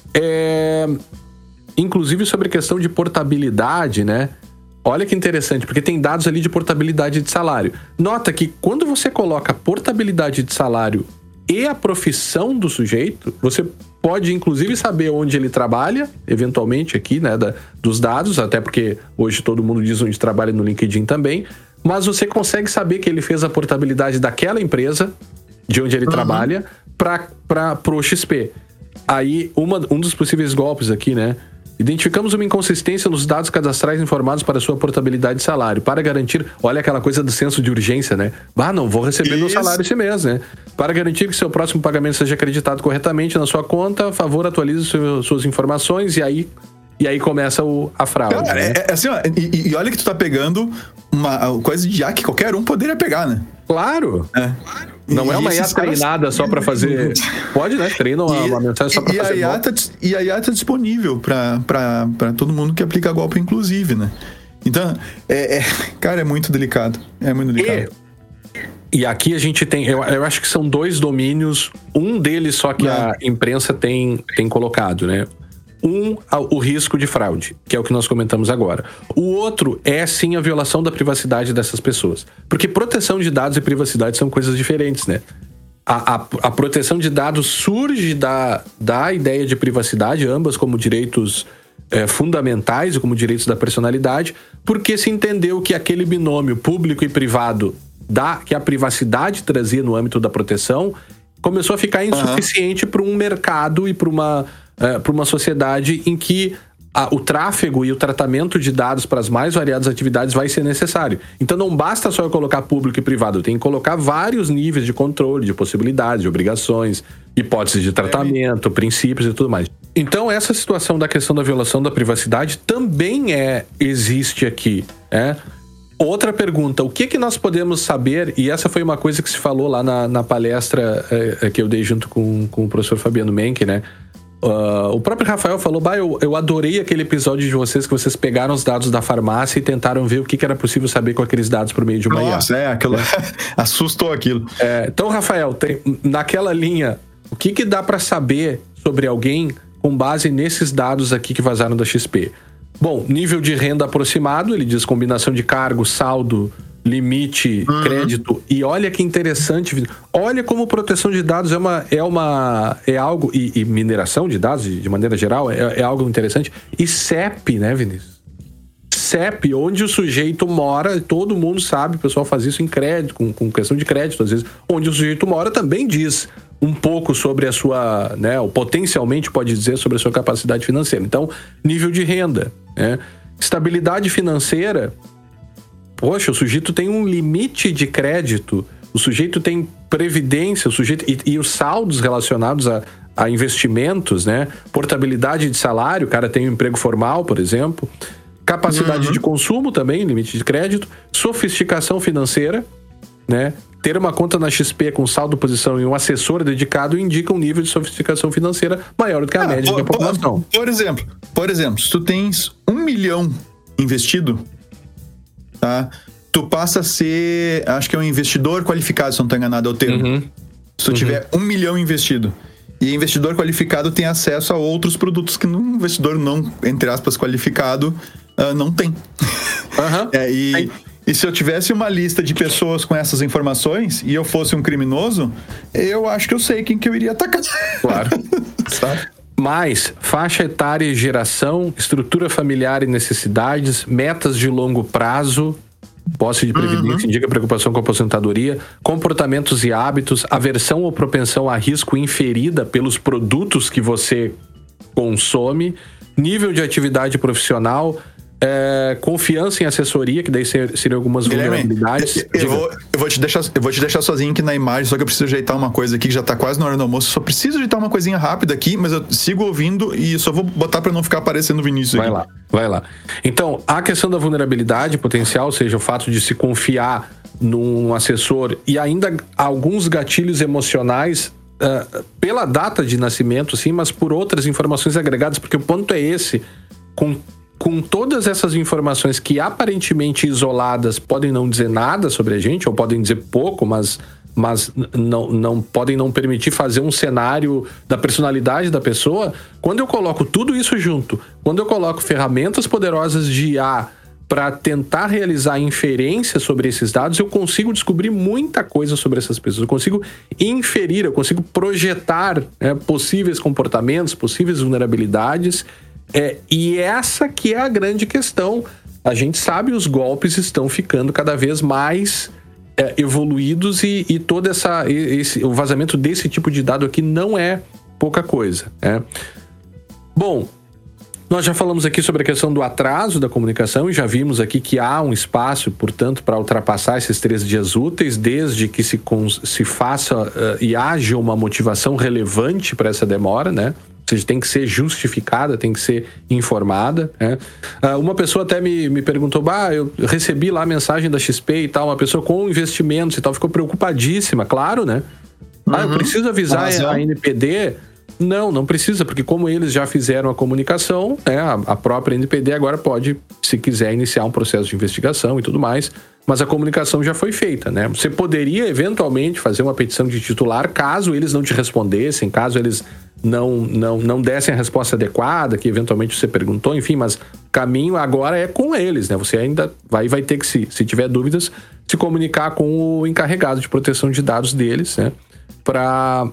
Inclusive sobre questão de portabilidade, né? Olha que interessante, porque tem dados ali de portabilidade de salário. Nota que quando você coloca portabilidade de salário e a profissão do sujeito, você pode inclusive saber onde ele trabalha, eventualmente aqui, né, dos dados, até porque hoje todo mundo diz onde trabalha no LinkedIn também, mas você consegue saber que ele fez a portabilidade daquela empresa, de onde ele trabalha, pro XP. Aí, um dos possíveis golpes aqui, né? Identificamos uma inconsistência nos dados cadastrais informados para sua portabilidade de salário. Para garantir... Olha aquela coisa do senso de urgência, né? Não vou receber meu salário esse mês, né? Para garantir que seu próximo pagamento seja acreditado corretamente na sua conta, por favor, atualize suas informações e aí começa a fraude. Cara, né? Assim, ó, e olha que tu tá pegando uma coisa de IA que qualquer um poderia pegar, né? Claro! Não é uma IA treinada só para fazer... Pode, né? Treina uma mensagem só para fazer golpe. E a IA tá disponível para todo mundo que aplica golpe, inclusive, né? Então, cara, é muito delicado. É muito delicado. E aqui a gente tem... Eu acho que são 2 domínios. Um deles só que a imprensa tem colocado, né? O risco de fraude, que é o que nós comentamos agora. O outro é, sim, a violação da privacidade dessas pessoas. Porque proteção de dados e privacidade são coisas diferentes, né? A proteção de dados surge da ideia de privacidade, ambas como direitos fundamentais e como direitos da personalidade, porque se entendeu que aquele binômio público e privado que a privacidade trazia no âmbito da proteção começou a ficar insuficiente para um mercado e para uma sociedade em que o tráfego e o tratamento de dados para as mais variadas atividades vai ser necessário. Então não basta só eu colocar público e privado, eu tenho que colocar vários níveis de controle, de possibilidades, de obrigações, hipóteses de tratamento, princípios e tudo mais. Então essa situação da questão da violação da privacidade também existe aqui, né? Outra pergunta, o que nós podemos saber, e essa foi uma coisa que se falou lá na palestra que eu dei junto com o professor Fabiano Menck, né? O próprio Rafael falou, eu adorei aquele episódio de vocês que vocês pegaram os dados da farmácia e tentaram ver o que era possível saber com aqueles dados por meio de uma IA. Nossa, aquilo assustou aquilo. Então, Rafael, naquela linha, o que dá para saber sobre alguém com base nesses dados aqui que vazaram da XP? Bom, nível de renda aproximado, ele diz combinação de cargo, saldo, limite, crédito. E olha que interessante, olha como proteção de dados é algo, e mineração de dados de maneira geral é algo interessante. E CEP, né, Vinícius? CEP, onde o sujeito mora, todo mundo sabe, o pessoal faz isso em crédito, com questão de crédito, às vezes, onde o sujeito mora também diz um pouco sobre a sua, né, ou potencialmente pode dizer sobre a sua capacidade financeira. Então, nível de renda, né? Estabilidade financeira. Poxa, o sujeito tem um limite de crédito, o sujeito tem previdência, o sujeito e os saldos relacionados a investimentos, né? Portabilidade de salário, o cara tem um emprego formal, por exemplo. Capacidade de consumo também, limite de crédito. Sofisticação financeira, né? Ter uma conta na XP com saldo, posição e um assessor dedicado indica um nível de sofisticação financeira maior do que a média da população. Por exemplo, se tu tens 1 milhão investido, tá? Tu passa a ser, acho que é um investidor qualificado, se não estou enganado, é o termo. Se tu tiver 1 milhão investido. E investidor qualificado tem acesso a outros produtos que um investidor não, entre aspas, qualificado, não tem. E se eu tivesse uma lista de pessoas com essas informações e eu fosse um criminoso, eu acho que eu sei quem que eu iria atacar. Claro. Mais faixa etária e geração, estrutura familiar e necessidades, metas de longo prazo, posse de previdência indica preocupação com a aposentadoria, comportamentos e hábitos, aversão ou propensão a risco inferida pelos produtos que você consome, nível de atividade profissional, confiança em assessoria, que daí seriam algumas vulnerabilidades. Eu vou te deixar sozinho aqui na imagem, só que eu preciso ajeitar uma coisa aqui, que já tá quase na hora do almoço. Só preciso ajeitar uma coisinha rápida aqui, mas eu sigo ouvindo e só vou botar para não ficar aparecendo o Vinícius aqui. Vai lá. Então, a questão da vulnerabilidade potencial, ou seja, o fato de se confiar num assessor e ainda alguns gatilhos emocionais pela data de nascimento, sim, mas por outras informações agregadas, porque o ponto é esse, com todas essas informações que aparentemente isoladas podem não dizer nada sobre a gente, ou podem dizer pouco, mas não podem não permitir fazer um cenário da personalidade da pessoa. Quando eu coloco tudo isso junto, quando eu coloco ferramentas poderosas de IA para tentar realizar inferência sobre esses dados, eu consigo descobrir muita coisa sobre essas pessoas. Eu consigo inferir, eu consigo projetar possíveis comportamentos, possíveis vulnerabilidades. E essa que é a grande questão. A gente sabe, os golpes estão ficando cada vez mais evoluídos e todo o vazamento desse tipo de dado aqui não é pouca coisa. Bom, nós já falamos aqui sobre a questão do atraso da comunicação e já vimos aqui que há um espaço, portanto, para ultrapassar esses 3 dias úteis, desde que se faça e haja uma motivação relevante para essa demora, né? Ou seja, tem que ser justificada, tem que ser informada. Uma pessoa até me perguntou, eu recebi lá a mensagem da XP e tal, uma pessoa com investimentos e tal, ficou preocupadíssima, claro, né? Eu preciso avisar a NPD? Não precisa, porque como eles já fizeram a comunicação, a própria NPD agora pode, se quiser, iniciar um processo de investigação e tudo mais, mas a comunicação já foi feita, né? Você poderia, eventualmente, fazer uma petição de titular, caso eles não te respondessem, caso eles não dessem a resposta adequada, que eventualmente você perguntou, enfim, mas o caminho agora é com eles, né? Você ainda vai ter que, se tiver dúvidas, se comunicar com o encarregado de proteção de dados deles, né? Para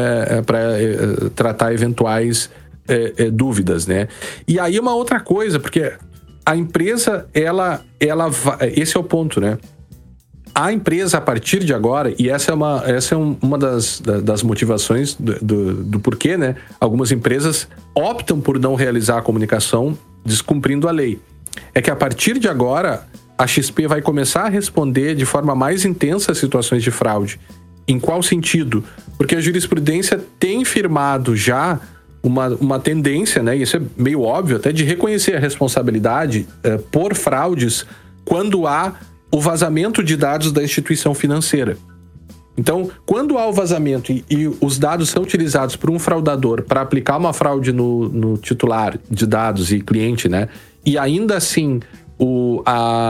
tratar eventuais dúvidas, né? E aí uma outra coisa, porque a empresa, ela esse é o ponto, né? A empresa, a partir de agora, e essa é uma das motivações do porquê, né? Algumas empresas optam por não realizar a comunicação descumprindo a lei. É que a partir de agora, a XP vai começar a responder de forma mais intensa a situações de fraude. Em qual sentido? Porque a jurisprudência tem firmado já uma tendência, né? Isso é meio óbvio até, de reconhecer a responsabilidade por fraudes quando há o vazamento de dados da instituição financeira. Então, quando há o vazamento e os dados são utilizados por um fraudador para aplicar uma fraude no titular de dados e cliente, né? E ainda assim o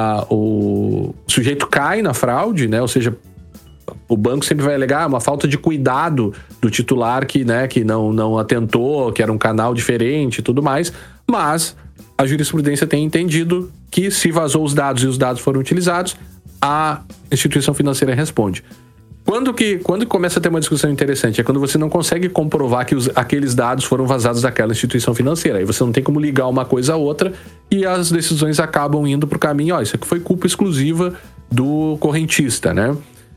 sujeito cai na fraude, né? Ou seja, o banco sempre vai alegar uma falta de cuidado do titular que não atentou, que era um canal diferente e tudo mais, mas a jurisprudência tem entendido que se vazou os dados e os dados foram utilizados, a instituição financeira responde. Quando começa a ter uma discussão interessante é quando você não consegue comprovar que aqueles dados foram vazados daquela instituição financeira. Aí você não tem como ligar uma coisa a outra e as decisões acabam indo para o caminho, isso aqui foi culpa exclusiva do correntista, né?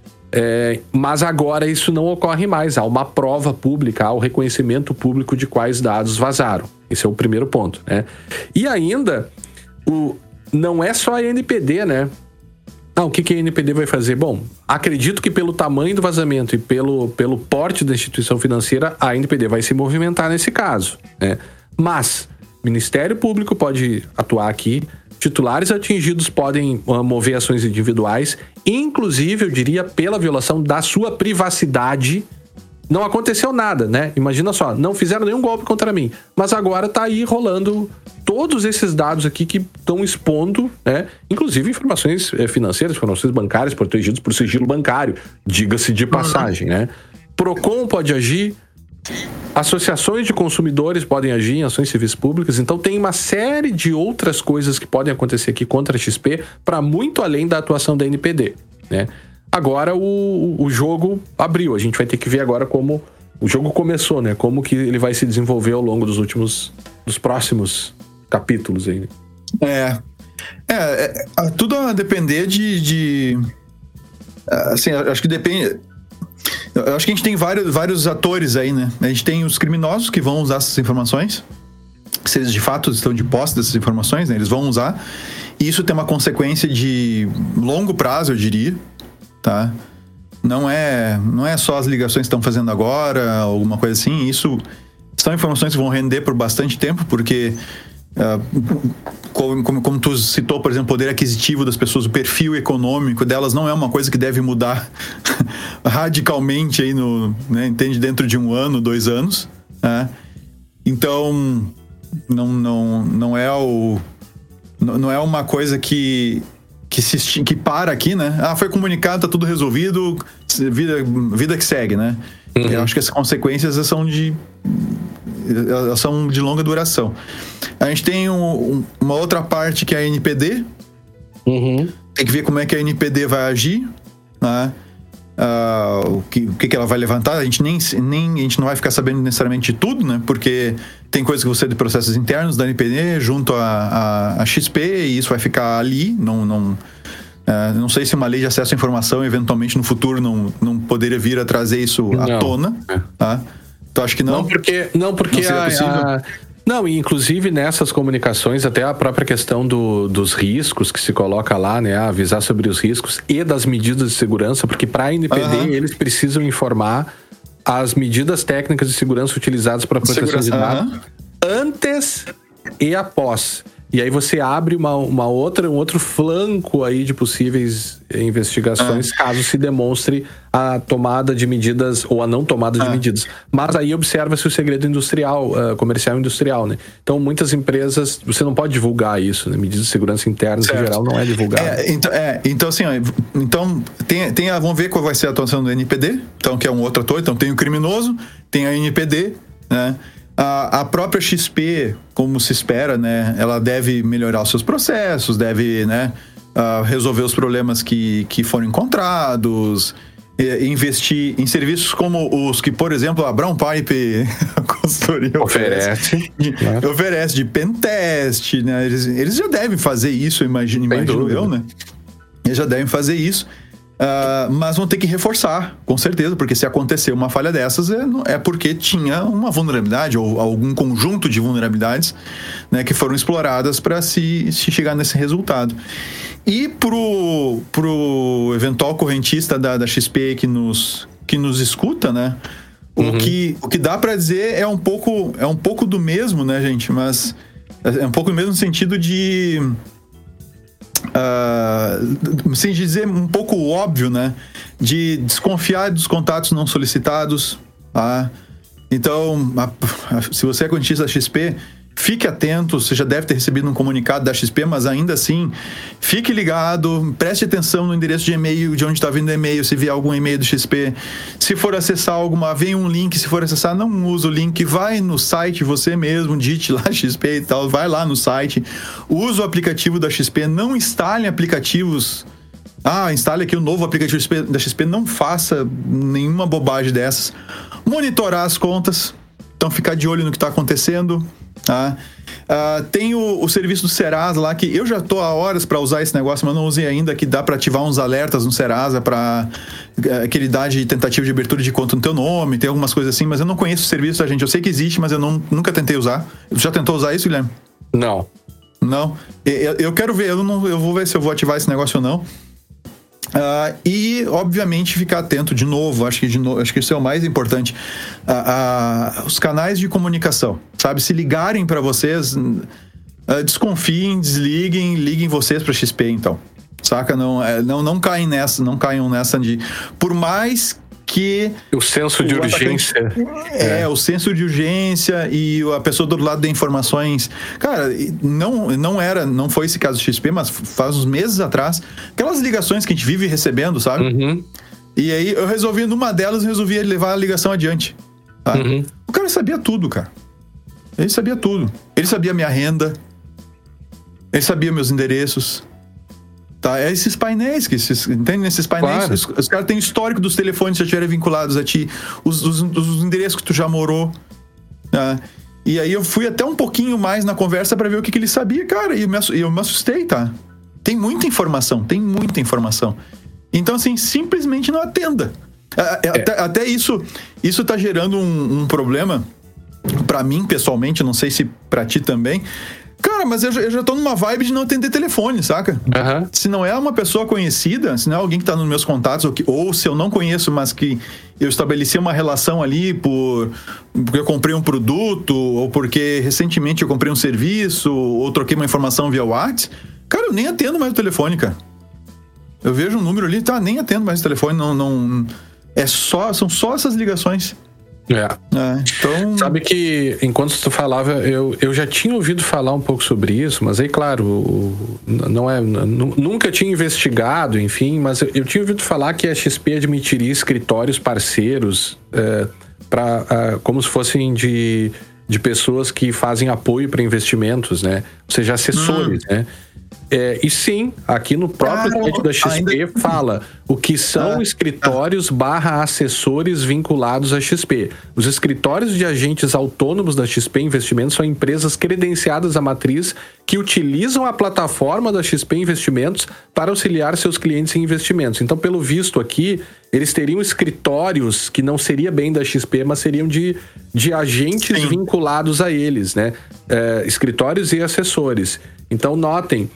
Mas agora isso não ocorre mais. Há uma prova pública, há o reconhecimento público de quais dados vazaram. Esse é o primeiro ponto, né? E ainda, não é só a NPD, né? O que a NPD vai fazer? Bom, acredito que pelo tamanho do vazamento e pelo porte da instituição financeira, a NPD vai se movimentar nesse caso, né? Mas o Ministério Público pode atuar aqui, titulares atingidos podem mover ações individuais, inclusive, eu diria, pela violação da sua privacidade. Não aconteceu nada, né? Imagina só, não fizeram nenhum golpe contra mim, mas agora tá aí rolando todos esses dados aqui que estão expondo, né? Inclusive informações financeiras, informações bancárias protegidas por sigilo bancário, diga-se de passagem, né? Procon pode agir, associações de consumidores podem agir em ações civis públicas, então tem uma série de outras coisas que podem acontecer aqui contra a XP para muito além da atuação da NPD, né? Agora o jogo abriu, a gente vai ter que ver agora como o jogo começou, né? Como que ele vai se desenvolver ao longo dos próximos capítulos aí. Tudo a depender assim, acho que depende. Eu acho que a gente tem vários atores aí, né? A gente tem os criminosos que vão usar essas informações, se eles de fato estão de posse dessas informações, né? Eles vão usar. E isso tem uma consequência de longo prazo, eu diria, tá? Não é só as ligações que estão fazendo agora, alguma coisa assim. Isso são informações que vão render por bastante tempo, porque como tu citou, por exemplo, o poder aquisitivo das pessoas, o perfil econômico delas não é uma coisa que deve mudar radicalmente aí entende, dentro de 1 ano, 2 anos, né? Então não é uma coisa que para aqui, né? Foi comunicado, tá tudo resolvido, vida que segue, né? Uhum. Eu acho que as consequências são de longa duração. A gente tem uma outra parte que é a NPD. Uhum. Tem que ver como é que a NPD vai agir, né? O que ela vai levantar. A gente não vai ficar sabendo necessariamente de tudo, né? Porque tem coisa que vão ser de processos internos da NPD junto a XP, e isso vai ficar ali. Não sei se uma lei de acesso à informação eventualmente no futuro não poderia vir a trazer isso à tona, tá? Então acho que não. Não, porque não, e inclusive nessas comunicações, até a própria questão dos riscos que se coloca lá, né? Avisar sobre os riscos e das medidas de segurança, porque para a NPD eles precisam informar as medidas técnicas de segurança utilizadas para a proteção de dados antes e após. E aí você abre um outro flanco aí de possíveis investigações, caso se demonstre a tomada de medidas ou a não tomada de medidas. Mas aí observa-se o segredo comercial industrial, né? Então, muitas empresas, você não pode divulgar isso, né? Medidas de segurança internas, em geral, não é divulgado. Então, assim, vamos ver qual vai ser a atuação do NPD, então, que é um outro ator. Então, tem o criminoso, tem a NPD, né? A própria XP, como se espera, né, ela deve melhorar os seus processos, deve, né, resolver os problemas que foram encontrados, investir em serviços como os que, por exemplo, a Brown Pipe consultoria oferece de pentest, né? Eles já devem fazer isso, imagino eu, né? Eles já devem fazer isso. Mas vão ter que reforçar, com certeza, porque se acontecer uma falha dessas é porque tinha uma vulnerabilidade ou algum conjunto de vulnerabilidades, né, que foram exploradas para se chegar nesse resultado. E pro eventual correntista da XP que nos escuta, né, o que dá para dizer é um pouco do mesmo, né, gente, mas é um pouco do mesmo sentido de sem dizer um pouco óbvio, né? De desconfiar dos contatos não solicitados, tá? Então, se você é correntista da XP, fique atento. Você já deve ter recebido um comunicado da XP, mas ainda assim, fique ligado, preste atenção no endereço de e-mail, de onde está vindo o e-mail, se vier algum e-mail do XP. Se for acessar vem um link, se for acessar, não usa o link, vai no site você mesmo, digite lá XP e tal, vai lá no site, usa o aplicativo da XP, não instale aplicativos. Instale aqui o novo aplicativo da XP, não faça nenhuma bobagem dessas. Monitorar as contas, então ficar de olho no que está acontecendo. Tem o serviço do Serasa lá, que eu já tô há horas para usar esse negócio, mas não usei ainda, que dá para ativar uns alertas no Serasa para aquele dá de tentativa de abertura de conta no teu nome, tem algumas coisas assim, mas eu não conheço o serviço da gente. Eu sei que existe, mas eu nunca tentei usar. Já tentou usar isso, Guilherme? Não. Eu quero ver, eu vou ver se eu vou ativar esse negócio ou não. E, obviamente, ficar atento de novo. Acho que isso é o mais importante. Os canais de comunicação, sabe? Se ligarem para vocês, desconfiem, desliguem, liguem vocês para XP, então. Saca? Não caiam nessa de... Por mais que... O senso de urgência. O senso de urgência e a pessoa do outro lado dê informações. Cara, não foi esse caso do XP, mas faz uns meses atrás, aquelas ligações que a gente vive recebendo, sabe? E aí eu resolvi, numa delas, levar a ligação adiante. Tá? O cara sabia tudo, cara. Ele sabia tudo. Ele sabia minha renda. Ele sabia meus endereços. Tá, esses painéis, entende? Nesses painéis, claro. Os caras têm histórico dos telefones que já estiverem vinculados a ti, os endereços que tu já morou. Tá? E aí eu fui até um pouquinho mais na conversa para ver o que ele sabia, cara, e eu me assustei, tá? Tem muita informação. Então, assim, simplesmente não atenda. Até isso tá gerando um problema pra mim, pessoalmente, não sei se pra ti também. Cara, mas eu já tô numa vibe de não atender telefone, saca? Uhum. Se não é uma pessoa conhecida, se não é alguém que tá nos meus contatos, ou se eu não conheço, mas que eu estabeleci uma relação ali porque eu comprei um produto, ou porque recentemente eu comprei um serviço, ou troquei uma informação via WhatsApp, cara, eu nem atendo mais o telefone, cara. Eu vejo um número ali, nem atendo mais o telefone, não são só essas ligações. Então... Sabe que, enquanto tu falava, eu já tinha ouvido falar um pouco sobre isso, mas aí, claro, nunca tinha investigado, enfim, mas eu tinha ouvido falar que a XP admitiria escritórios parceiros como se fossem de pessoas que fazem apoio para investimentos, né? Ou seja, assessores, né? E sim, aqui no próprio site da XP fala o que são escritórios /assessores vinculados à XP. Os escritórios de agentes autônomos da XP Investimentos são empresas credenciadas à matriz que utilizam a plataforma da XP Investimentos para auxiliar seus clientes em investimentos. Então, pelo visto aqui, eles teriam escritórios que não seria bem da XP, mas seriam de agentes vinculados a eles, né? Escritórios e assessores. Então, notem...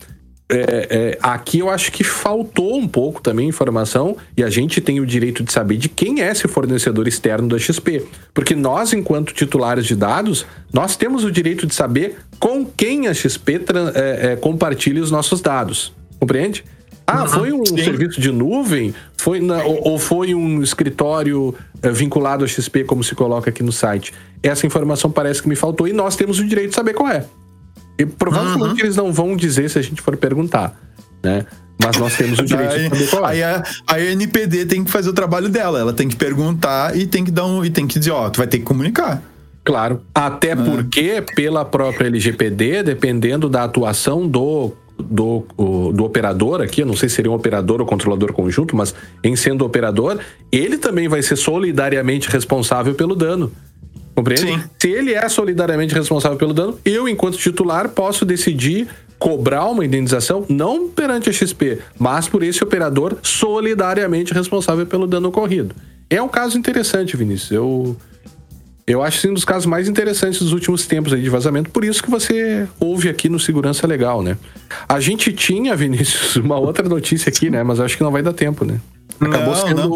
aqui eu acho que faltou um pouco também informação, e a gente tem o direito de saber de quem é esse fornecedor externo da XP, porque nós, enquanto titulares de dados, nós temos o direito de saber com quem a XP compartilha os nossos dados, compreende? Foi um serviço de nuvem? Ou foi um escritório vinculado à XP, como se coloca aqui no site? Essa informação parece que me faltou, e nós temos o direito de saber qual é. E provavelmente eles não vão dizer se a gente for perguntar, né? Mas nós temos o direito de saber qual é. Aí a NPD tem que fazer o trabalho dela. Ela tem que perguntar e tem que dizer, tu vai ter que comunicar. Claro. Até porque, pela própria LGPD, dependendo da atuação do operador aqui, eu não sei se seria um operador ou controlador conjunto, mas em sendo operador, ele também vai ser solidariamente responsável pelo dano. Compreende? Sim. Se ele é solidariamente responsável pelo dano, eu, enquanto titular, posso decidir cobrar uma indenização, não perante a XP, mas por esse operador solidariamente responsável pelo dano ocorrido. É um caso interessante, Vinícius. Eu acho que um dos casos mais interessantes dos últimos tempos aí de vazamento, por isso que você ouve aqui no Segurança Legal, né? A gente tinha, Vinícius, uma outra notícia aqui, né? Mas eu acho que não vai dar tempo, né? Acabou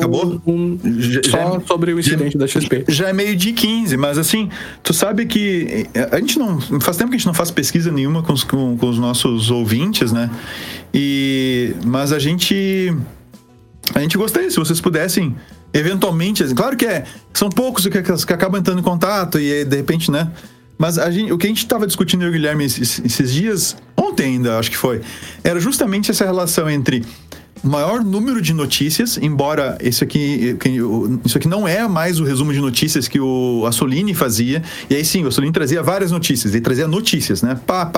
só sobre o incidente da XP. Já é meio de 15, mas assim, tu sabe que a gente não... Faz tempo que a gente não faz pesquisa nenhuma com os nossos ouvintes, né? Mas a gente gostaria, se vocês pudessem, eventualmente... Claro que são poucos que acabam entrando em contato e de repente, né? Mas o que a gente estava discutindo, eu e o Guilherme, esses dias, ontem ainda, acho que foi, era justamente essa relação entre... maior número de notícias, embora isso aqui não é mais o resumo de notícias que o Assolini fazia. E aí sim, o Assolini trazia várias notícias, ele trazia notícias, né?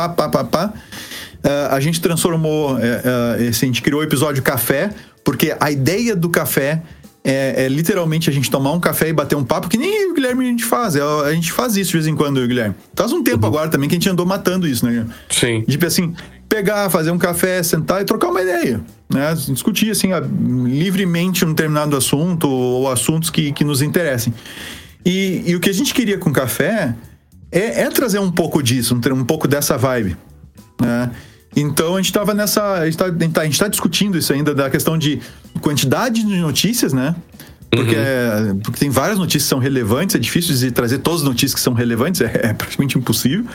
A gente transformou, a gente criou o episódio Café, porque a ideia do café é literalmente a gente tomar um café e bater um papo, que nem eu e o Guilherme a gente faz. A gente faz isso de vez em quando, eu e o Guilherme. Faz um tempo agora também que a gente andou matando isso, né? Sim. Tipo assim, pegar, fazer um café, sentar e trocar uma ideia, né? Discutir, assim, livremente um determinado assunto ou assuntos que nos interessem. E o que a gente queria com o café é trazer um pouco disso, um pouco dessa vibe, né? Então a gente estava a gente tá discutindo isso ainda, da questão de quantidade de notícias, né? Porque tem várias notícias que são relevantes, é difícil de trazer todas as notícias que são relevantes, é praticamente impossível.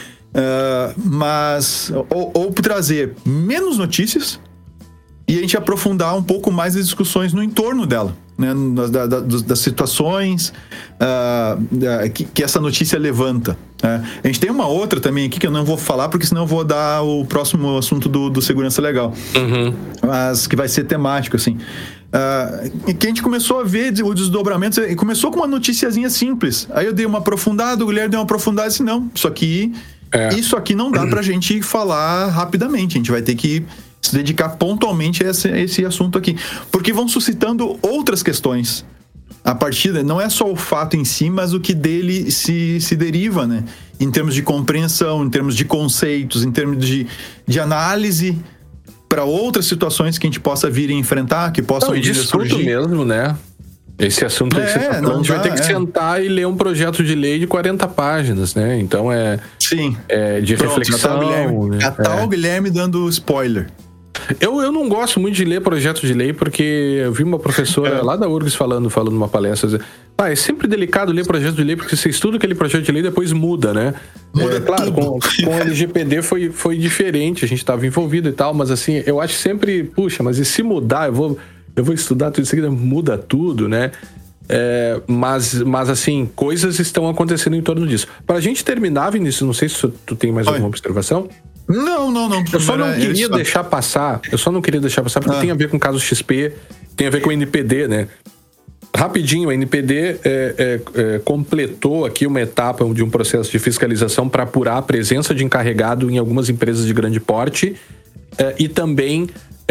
Mas ou trazer menos notícias e a gente aprofundar um pouco mais as discussões no entorno dela, né? Das situações que essa notícia levanta, né? A gente tem uma outra também aqui que eu não vou falar porque senão eu vou dar o próximo assunto do Segurança Legal, mas que vai ser temático, assim, que a gente começou a ver o desdobramento e começou com uma noticiazinha simples, aí eu dei uma aprofundada, o Guilherme deu uma aprofundada e disse, não, isso aqui não dá pra gente falar rapidamente, a gente vai ter que se dedicar pontualmente a esse assunto aqui, porque vão suscitando outras questões a partir, não é só o fato em si, mas o que dele se deriva, né? Em termos de compreensão, em termos de conceitos, em termos de análise para outras situações que a gente possa vir a enfrentar, que possam vir a surgir. Mesmo, né? Esse assunto que você está falando, a gente vai ter que sentar e ler um projeto de lei de 40 páginas, né? Então Sim. De reflexão. O Guilherme dando spoiler. Eu não gosto muito de ler projeto de lei, porque eu vi uma professora lá da URGS falando numa palestra, é sempre delicado ler projeto de lei, porque você estuda aquele projeto de lei e depois muda, né? Claro, com o LGPD foi diferente, a gente estava envolvido e tal, mas assim, eu acho sempre, puxa, mas e se mudar, eu vou estudar tudo isso aqui, muda tudo, né? Mas assim, coisas estão acontecendo em torno disso. Pra gente terminar, Vinícius, não sei se tu tem mais alguma observação. Não. Eu só não queria deixar passar, porque tem a ver com o caso XP, tem a ver com o NPD, né? Rapidinho, a NPD completou aqui uma etapa de um processo de fiscalização para apurar a presença de encarregado em algumas empresas de grande porte e também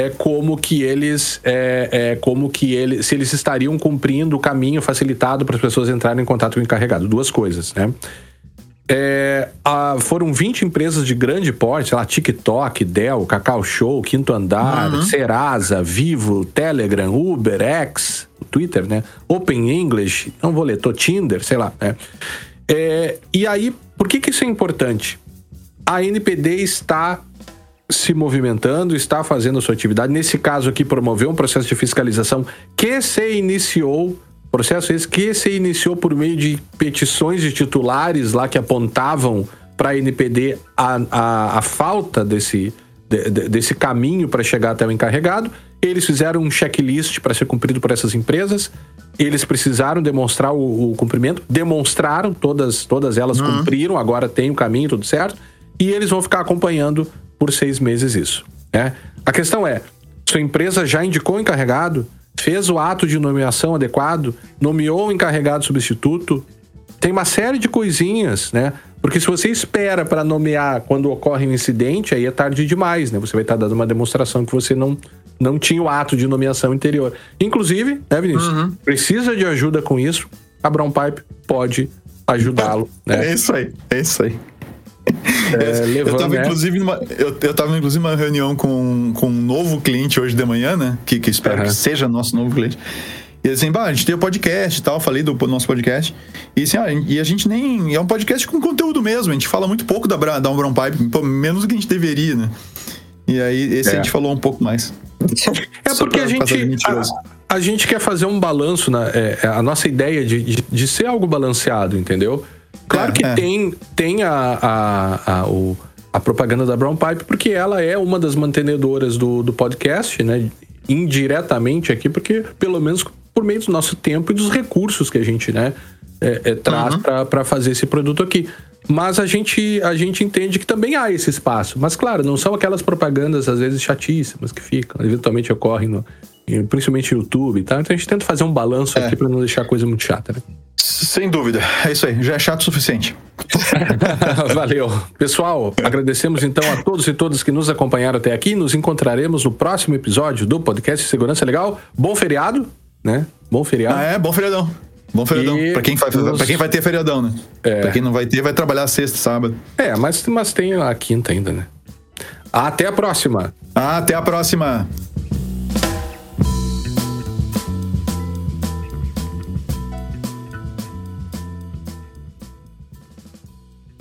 se eles estariam cumprindo o caminho facilitado para as pessoas entrarem em contato com o encarregado. Duas coisas, né? Foram 20 empresas de grande porte, sei lá, TikTok, Dell, Cacau Show, Quinto Andar, Serasa, Vivo, Telegram, Uber, X, Twitter, né? Open English, não vou ler, Tinder, sei lá, né? E aí, por que isso é importante? A NPD está se movimentando, está fazendo a sua atividade. Nesse caso aqui, promoveu um processo de fiscalização que se iniciou por meio de petições de titulares lá que apontavam para a NPD a falta desse caminho para chegar até o encarregado. Eles fizeram um checklist para ser cumprido por essas empresas. Eles precisaram demonstrar o cumprimento. Demonstraram, todas elas cumpriram, agora tem o caminho, tudo certo. E eles vão ficar acompanhando por 6 meses isso, né? A questão é, sua empresa já indicou o encarregado? Fez o ato de nomeação adequado? Nomeou o encarregado substituto? Tem uma série de coisinhas, né? Porque se você espera para nomear quando ocorre um incidente, aí é tarde demais, né? Você vai estar dando uma demonstração que você não tinha o ato de nomeação anterior. Inclusive, né, Vinícius? Precisa de ajuda com isso, a Brown Pipe pode ajudá-lo, né? É isso aí. Eu tava inclusive numa reunião com um novo cliente hoje de manhã, né? Que espero que seja nosso novo cliente. E assim, a gente tem o podcast e tal, falei do nosso podcast. E assim, e a gente nem... É um podcast com conteúdo mesmo, a gente fala muito pouco da Brown Pipe, menos do que a gente deveria, né? E aí, a gente falou um pouco mais. Porque a gente quer fazer um balanço, a nossa ideia de ser algo balanceado, entendeu? Claro que tem a propaganda da Brown Pipe, porque ela é uma das mantenedoras do podcast, né? Indiretamente aqui, porque pelo menos por meio do nosso tempo e dos recursos que a gente, né, traz para fazer esse produto aqui. Mas a gente entende que também há esse espaço. Mas claro, não são aquelas propagandas às vezes chatíssimas que ficam, eventualmente ocorrem principalmente no YouTube, tá? Então a gente tenta fazer um balanço aqui para não deixar a coisa muito chata, né? Sem dúvida, é isso aí, já é chato o suficiente. Valeu. Pessoal, agradecemos então a todos e todas que nos acompanharam até aqui. Nos encontraremos no próximo episódio do podcast Segurança Legal. Bom feriado, né? Bom feriado. Bom feriadão. Bom feriadão. Pra quem vai ter feriadão, né? Pra quem não vai ter, vai trabalhar sexta, sábado. Mas tem a quinta ainda, né? Até a próxima. Até a próxima.